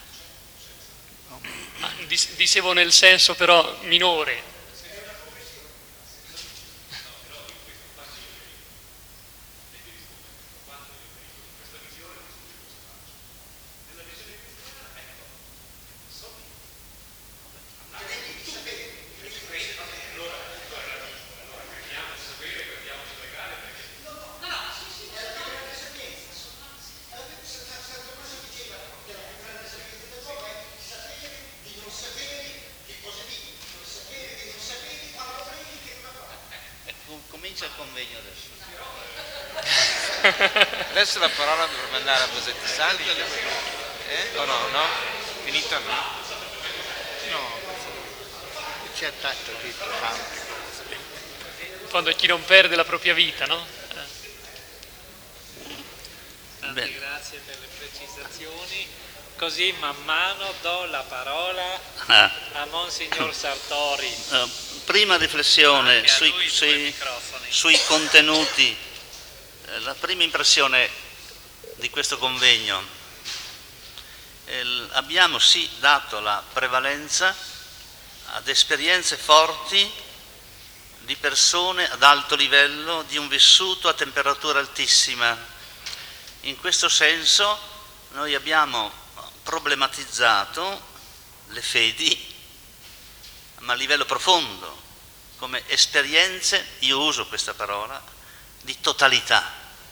Ah, dicevo nel senso però minore. Adesso la parola dovremmo andare a Bosetti Sali. Eh? O no, no? Finito no? No, ci ha detto tante cose. In fondo chi non perde la propria vita, no? Tante Beh. grazie per le precisazioni. Così man mano do la parola ah. a Monsignor Sartori. Uh, prima riflessione sui, sui, sui contenuti. Eh, la prima impressione di questo convegno. Eh, abbiamo sì dato la prevalenza ad esperienze forti di persone ad alto livello, di un vissuto a temperatura altissima. In questo senso noi abbiamo problematizzato le fedi, ma a livello profondo, come esperienze, io uso questa parola, di totalità.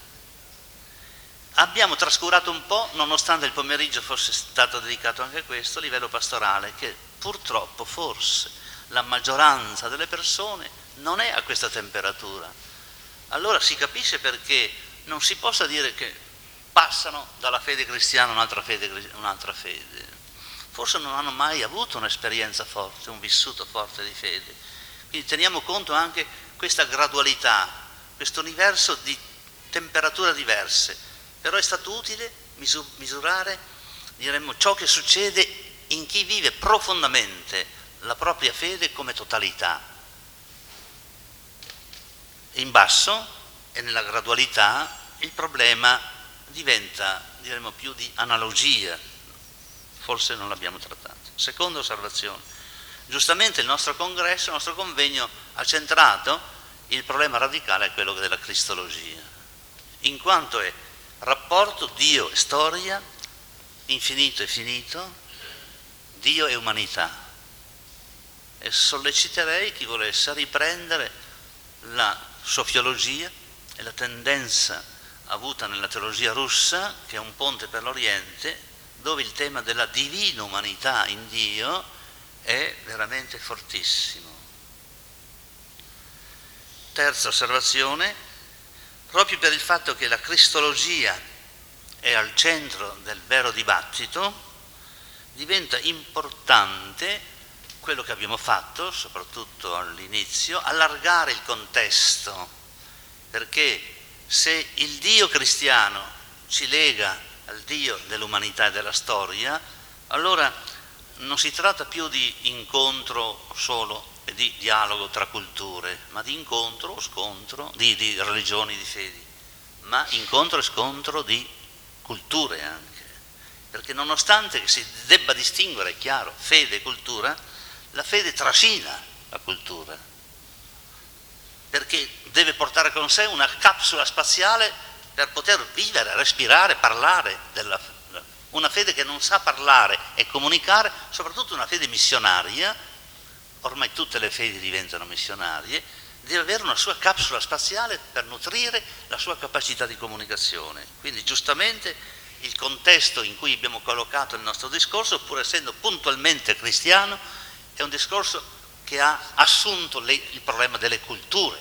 Abbiamo trascurato un po', nonostante il pomeriggio fosse stato dedicato anche a questo, a livello pastorale, che purtroppo forse la maggioranza delle persone non è a questa temperatura. Allora si capisce perché non si possa dire che passano dalla fede cristiana a un'altra fede, un'altra fede. Forse non hanno mai avuto un'esperienza forte, un vissuto forte di fede. Quindi teniamo conto anche questa gradualità, questo universo di temperature diverse. Però è stato utile misurare, diremmo, ciò che succede in chi vive profondamente la propria fede come totalità. In basso e nella gradualità il problema diventa, diremmo, più di analogia, forse non l'abbiamo trattato. Seconda osservazione, giustamente il nostro congresso, il nostro convegno ha centrato il problema radicale a quello della cristologia, in quanto è rapporto Dio e storia, infinito e finito, Dio e umanità. E solleciterei chi volesse a riprendere la sofiologia e la tendenza avuta nella teologia russa, che è un ponte per l'Oriente, dove il tema della divina umanità in Dio è veramente fortissimo. Terza osservazione, proprio per il fatto che la cristologia è al centro del vero dibattito, diventa importante quello che abbiamo fatto, soprattutto all'inizio, allargare il contesto, perché se il Dio cristiano ci lega al Dio dell'umanità e della storia, allora non si tratta più di incontro solo e di dialogo tra culture, ma di incontro o scontro di, di religioni, di fedi, ma incontro e scontro di culture anche, perché nonostante si debba distinguere, è chiaro, fede e cultura, la fede trascina la cultura, perché deve portare con sé una capsula spaziale per poter vivere, respirare, parlare della, una fede che non sa parlare e comunicare, soprattutto una fede missionaria, ormai tutte le fedi diventano missionarie, deve avere una sua capsula spaziale per nutrire la sua capacità di comunicazione. Quindi giustamente il contesto in cui abbiamo collocato il nostro discorso, pur essendo puntualmente cristiano, è un discorso che ha assunto le, il problema delle culture.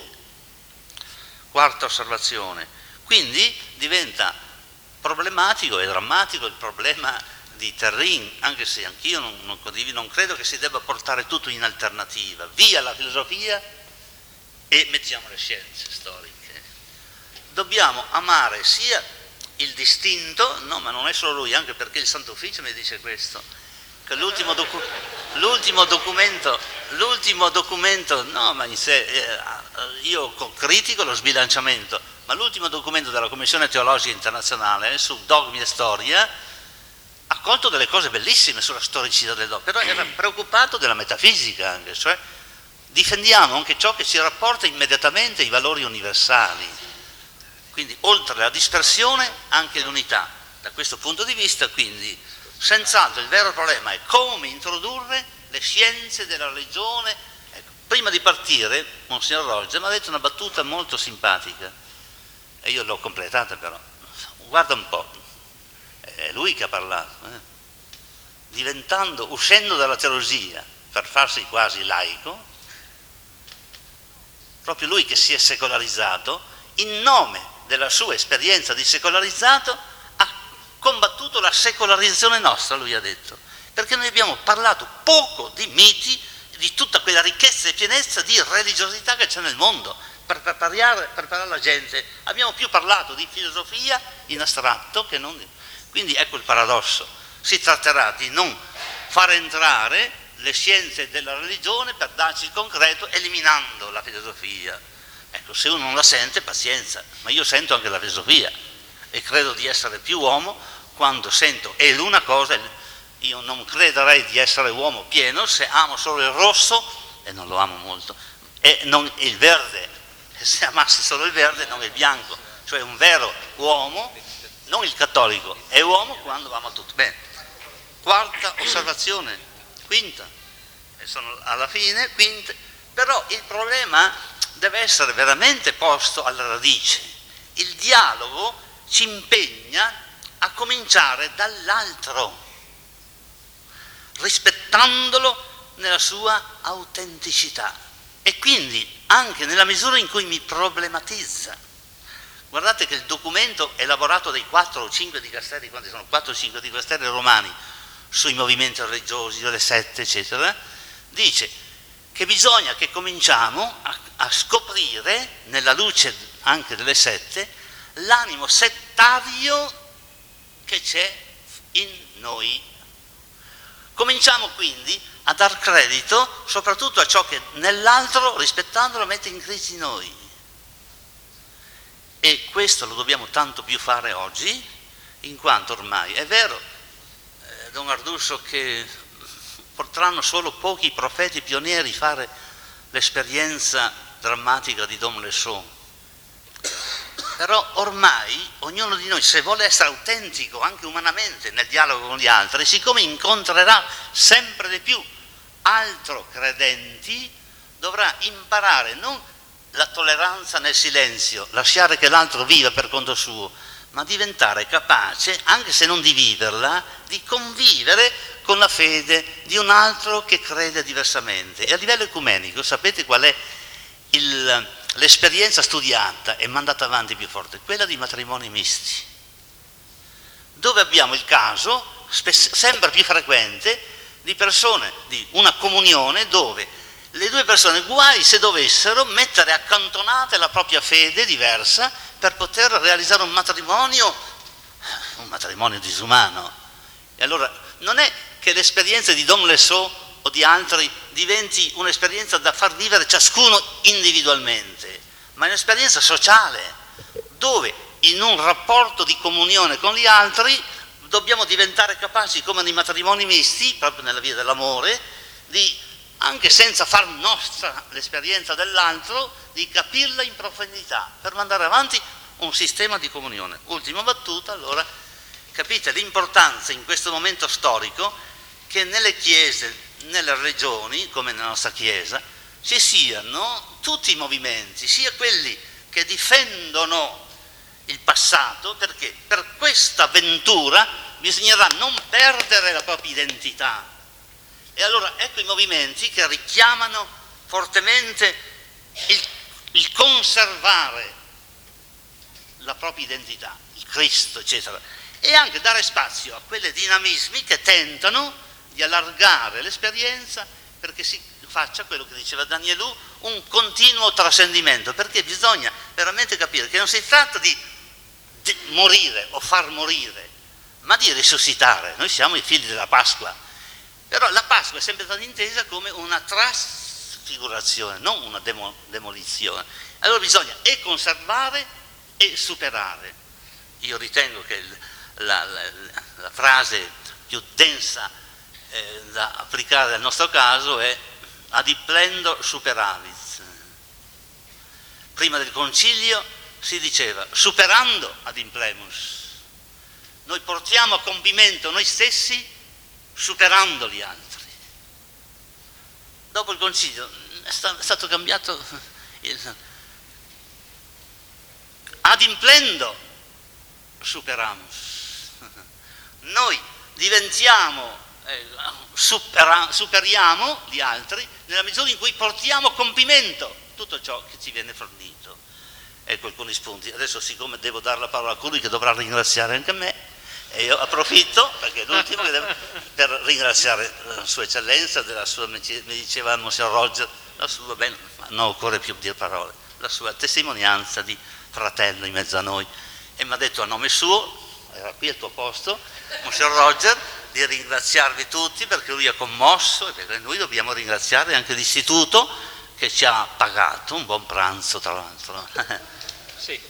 Quarta osservazione, quindi diventa problematico e drammatico il problema di Terrin, anche se anch'io non, non condivido, non credo che si debba portare tutto in alternativa, via la filosofia e mettiamo le scienze storiche. Dobbiamo amare sia il distinto, no, ma non è solo lui, anche perché il Santo Ufficio mi dice questo, che l'ultimo, docu- l'ultimo documento, l'ultimo documento, no, ma in sé, eh, io critico lo sbilanciamento, ma l'ultimo documento della Commissione Teologica Internazionale su dogmi e storia ha colto delle cose bellissime sulla storicità del dogma, però era preoccupato della metafisica anche, cioè difendiamo anche ciò che ci rapporta immediatamente ai valori universali, quindi oltre la dispersione anche l'unità. Da questo punto di vista, quindi, senz'altro il vero problema è come introdurre le scienze della religione. Ecco, prima di partire, Monsignor Rogge mi ha detto una battuta molto simpatica, e io l'ho completata però. Guarda un po', è lui che ha parlato, eh? diventando, uscendo dalla teologia per farsi quasi laico, proprio lui che si è secolarizzato in nome della sua esperienza di secolarizzato ha combattuto la secolarizzazione nostra, lui ha detto, perché noi abbiamo parlato poco di miti, di tutta quella ricchezza e pienezza di religiosità che c'è nel mondo, per preparare, preparare la gente. Abbiamo più parlato di filosofia in astratto che non di... Quindi ecco il paradosso, si tratterà di non far entrare le scienze della religione per darci il concreto, eliminando la filosofia. Ecco, se uno non la sente, pazienza, ma io sento anche la filosofia e credo di essere più uomo quando sento, e l'una cosa, io non crederei di essere uomo pieno se amo solo il rosso, e non lo amo molto, e non il verde, se amassi solo il verde, non il bianco, cioè un vero uomo, non il cattolico, è uomo quando ama tutto. Bene, quarta osservazione, quinta, e sono alla fine, quinta, però il problema deve essere veramente posto alla radice. Il dialogo ci impegna a cominciare dall'altro, rispettandolo nella sua autenticità e quindi anche nella misura in cui mi problematizza. Guardate che il documento elaborato dai quattro o cinque dicasteri, quanti sono? quattro o cinque dicasteri romani sui movimenti religiosi, le sette, eccetera, dice che bisogna che cominciamo a, a scoprire, nella luce anche delle sette, l'animo settario che c'è in noi. Cominciamo quindi a dar credito soprattutto a ciò che nell'altro, rispettandolo, mette in crisi noi. E questo lo dobbiamo tanto più fare oggi, in quanto ormai è vero, eh, Don Ardusso, che potranno solo pochi profeti pionieri fare l'esperienza drammatica di Dom Lesson, però ormai ognuno di noi, se vuole essere autentico anche umanamente nel dialogo con gli altri, siccome incontrerà sempre di più altro credenti, dovrà imparare non la tolleranza nel silenzio, lasciare che l'altro viva per conto suo, ma diventare capace, anche se non di viverla, di convivere con la fede di un altro che crede diversamente. E a livello ecumenico, sapete qual è il, l'esperienza studiata e mandata avanti più forte? Quella di matrimoni misti, dove abbiamo il caso, spess- sempre più frequente, di persone, di una comunione dove le due persone, guai se dovessero mettere accantonate la propria fede diversa per poter realizzare un matrimonio, un matrimonio disumano. E allora non è che l'esperienza di Dom Lesson o di altri diventi un'esperienza da far vivere ciascuno individualmente, ma è un'esperienza sociale, dove in un rapporto di comunione con gli altri dobbiamo diventare capaci, come nei matrimoni misti, proprio nella via dell'amore, di, anche senza far nostra l'esperienza dell'altro, di capirla in profondità per mandare avanti un sistema di comunione. Ultima battuta, allora, capite l'importanza in questo momento storico che nelle chiese, nelle religioni, come nella nostra chiesa, ci siano tutti i movimenti, sia quelli che difendono il passato, perché per questa avventura bisognerà non perdere la propria identità. E allora ecco i movimenti che richiamano fortemente il, il conservare la propria identità, il Cristo, eccetera, e anche dare spazio a quelle dinamismi che tentano di allargare l'esperienza perché si faccia quello che diceva Danielou, un continuo trascendimento, perché bisogna veramente capire che non si tratta di, di morire o far morire, ma di risuscitare. Noi siamo i figli della Pasqua. Però la Pasqua è sempre stata intesa come una trasfigurazione, non una demo, demolizione. Allora bisogna e conservare e superare. Io ritengo che la, la, la frase più densa eh, da applicare al nostro caso è adipplendo superavit. Prima del concilio si diceva superando adimplemus. Noi portiamo a compimento noi stessi superando gli altri. Dopo il concilio è stato cambiato il adimplendo superamus. Noi diventiamo, eh, supera, superiamo gli altri nella misura in cui portiamo a compimento tutto ciò che ci viene fornito. ecco alcuni spunti. Adesso, siccome devo dare la parola a colui che dovrà ringraziare anche me, e io approfitto, perché è l'ultimo che deve, per ringraziare la sua eccellenza, della sua, mi diceva il Monsignor Roger, la sua, beh, non occorre più dire parole, la sua testimonianza di fratello in mezzo a noi, e mi ha detto a nome suo, era qui al tuo posto, Monsignor Roger, di ringraziarvi tutti perché lui è commosso e perché noi dobbiamo ringraziare anche l'istituto che ci ha pagato un buon pranzo, tra l'altro. Sì.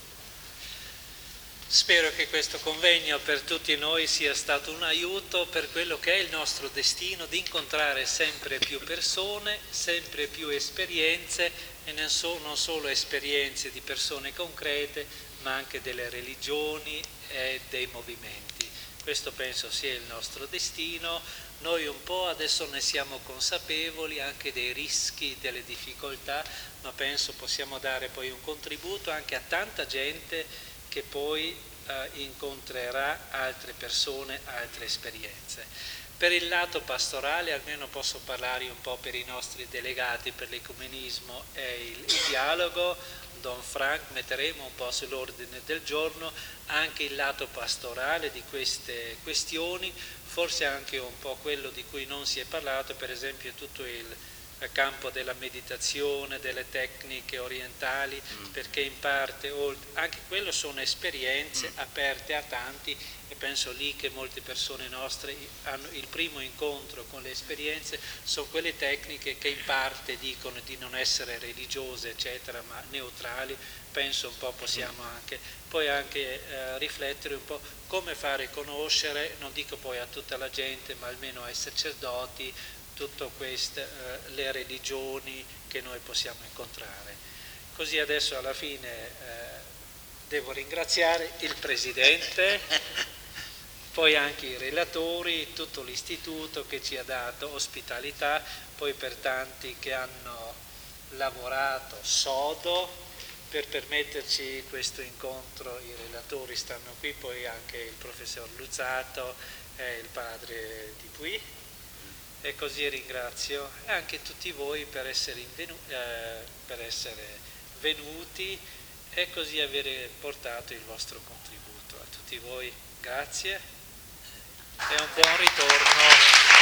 Spero che questo convegno per tutti noi sia stato un aiuto per quello che è il nostro destino, di incontrare sempre più persone, sempre più esperienze, e non solo esperienze di persone concrete, ma anche delle religioni e dei movimenti. Questo penso sia il nostro destino. Noi un po' adesso ne siamo consapevoli anche dei rischi, delle difficoltà, ma penso possiamo dare poi un contributo anche a tanta gente che poi eh, incontrerà altre persone, altre esperienze. Per il lato pastorale, almeno posso parlare un po' per i nostri delegati per l'ecumenismo e il, il dialogo. Don Frank, metteremo un po' sull'ordine del giorno anche il lato pastorale di queste questioni, forse anche un po' quello di cui non si è parlato, per esempio tutto il campo della meditazione, delle tecniche orientali, mm. perché in parte anche quello sono esperienze mm. aperte a tanti, e penso lì che molte persone nostre hanno il primo incontro con le esperienze, sono quelle tecniche che in parte dicono di non essere religiose eccetera, ma neutrali. Penso un po' possiamo anche poi anche eh, riflettere un po' come fare conoscere, non dico poi a tutta la gente, ma almeno ai sacerdoti, tutte queste, eh, le religioni che noi possiamo incontrare. Così adesso alla fine eh, devo ringraziare il Presidente, poi anche i relatori, tutto l'istituto che ci ha dato ospitalità, poi per tanti che hanno lavorato sodo per permetterci questo incontro. I relatori stanno qui, poi anche il professor Luzzatto e il padre Di Pui. E così ringrazio anche tutti voi per essere, invenu- eh, per essere venuti e così avere portato il vostro contributo. A tutti voi grazie e un buon ritorno.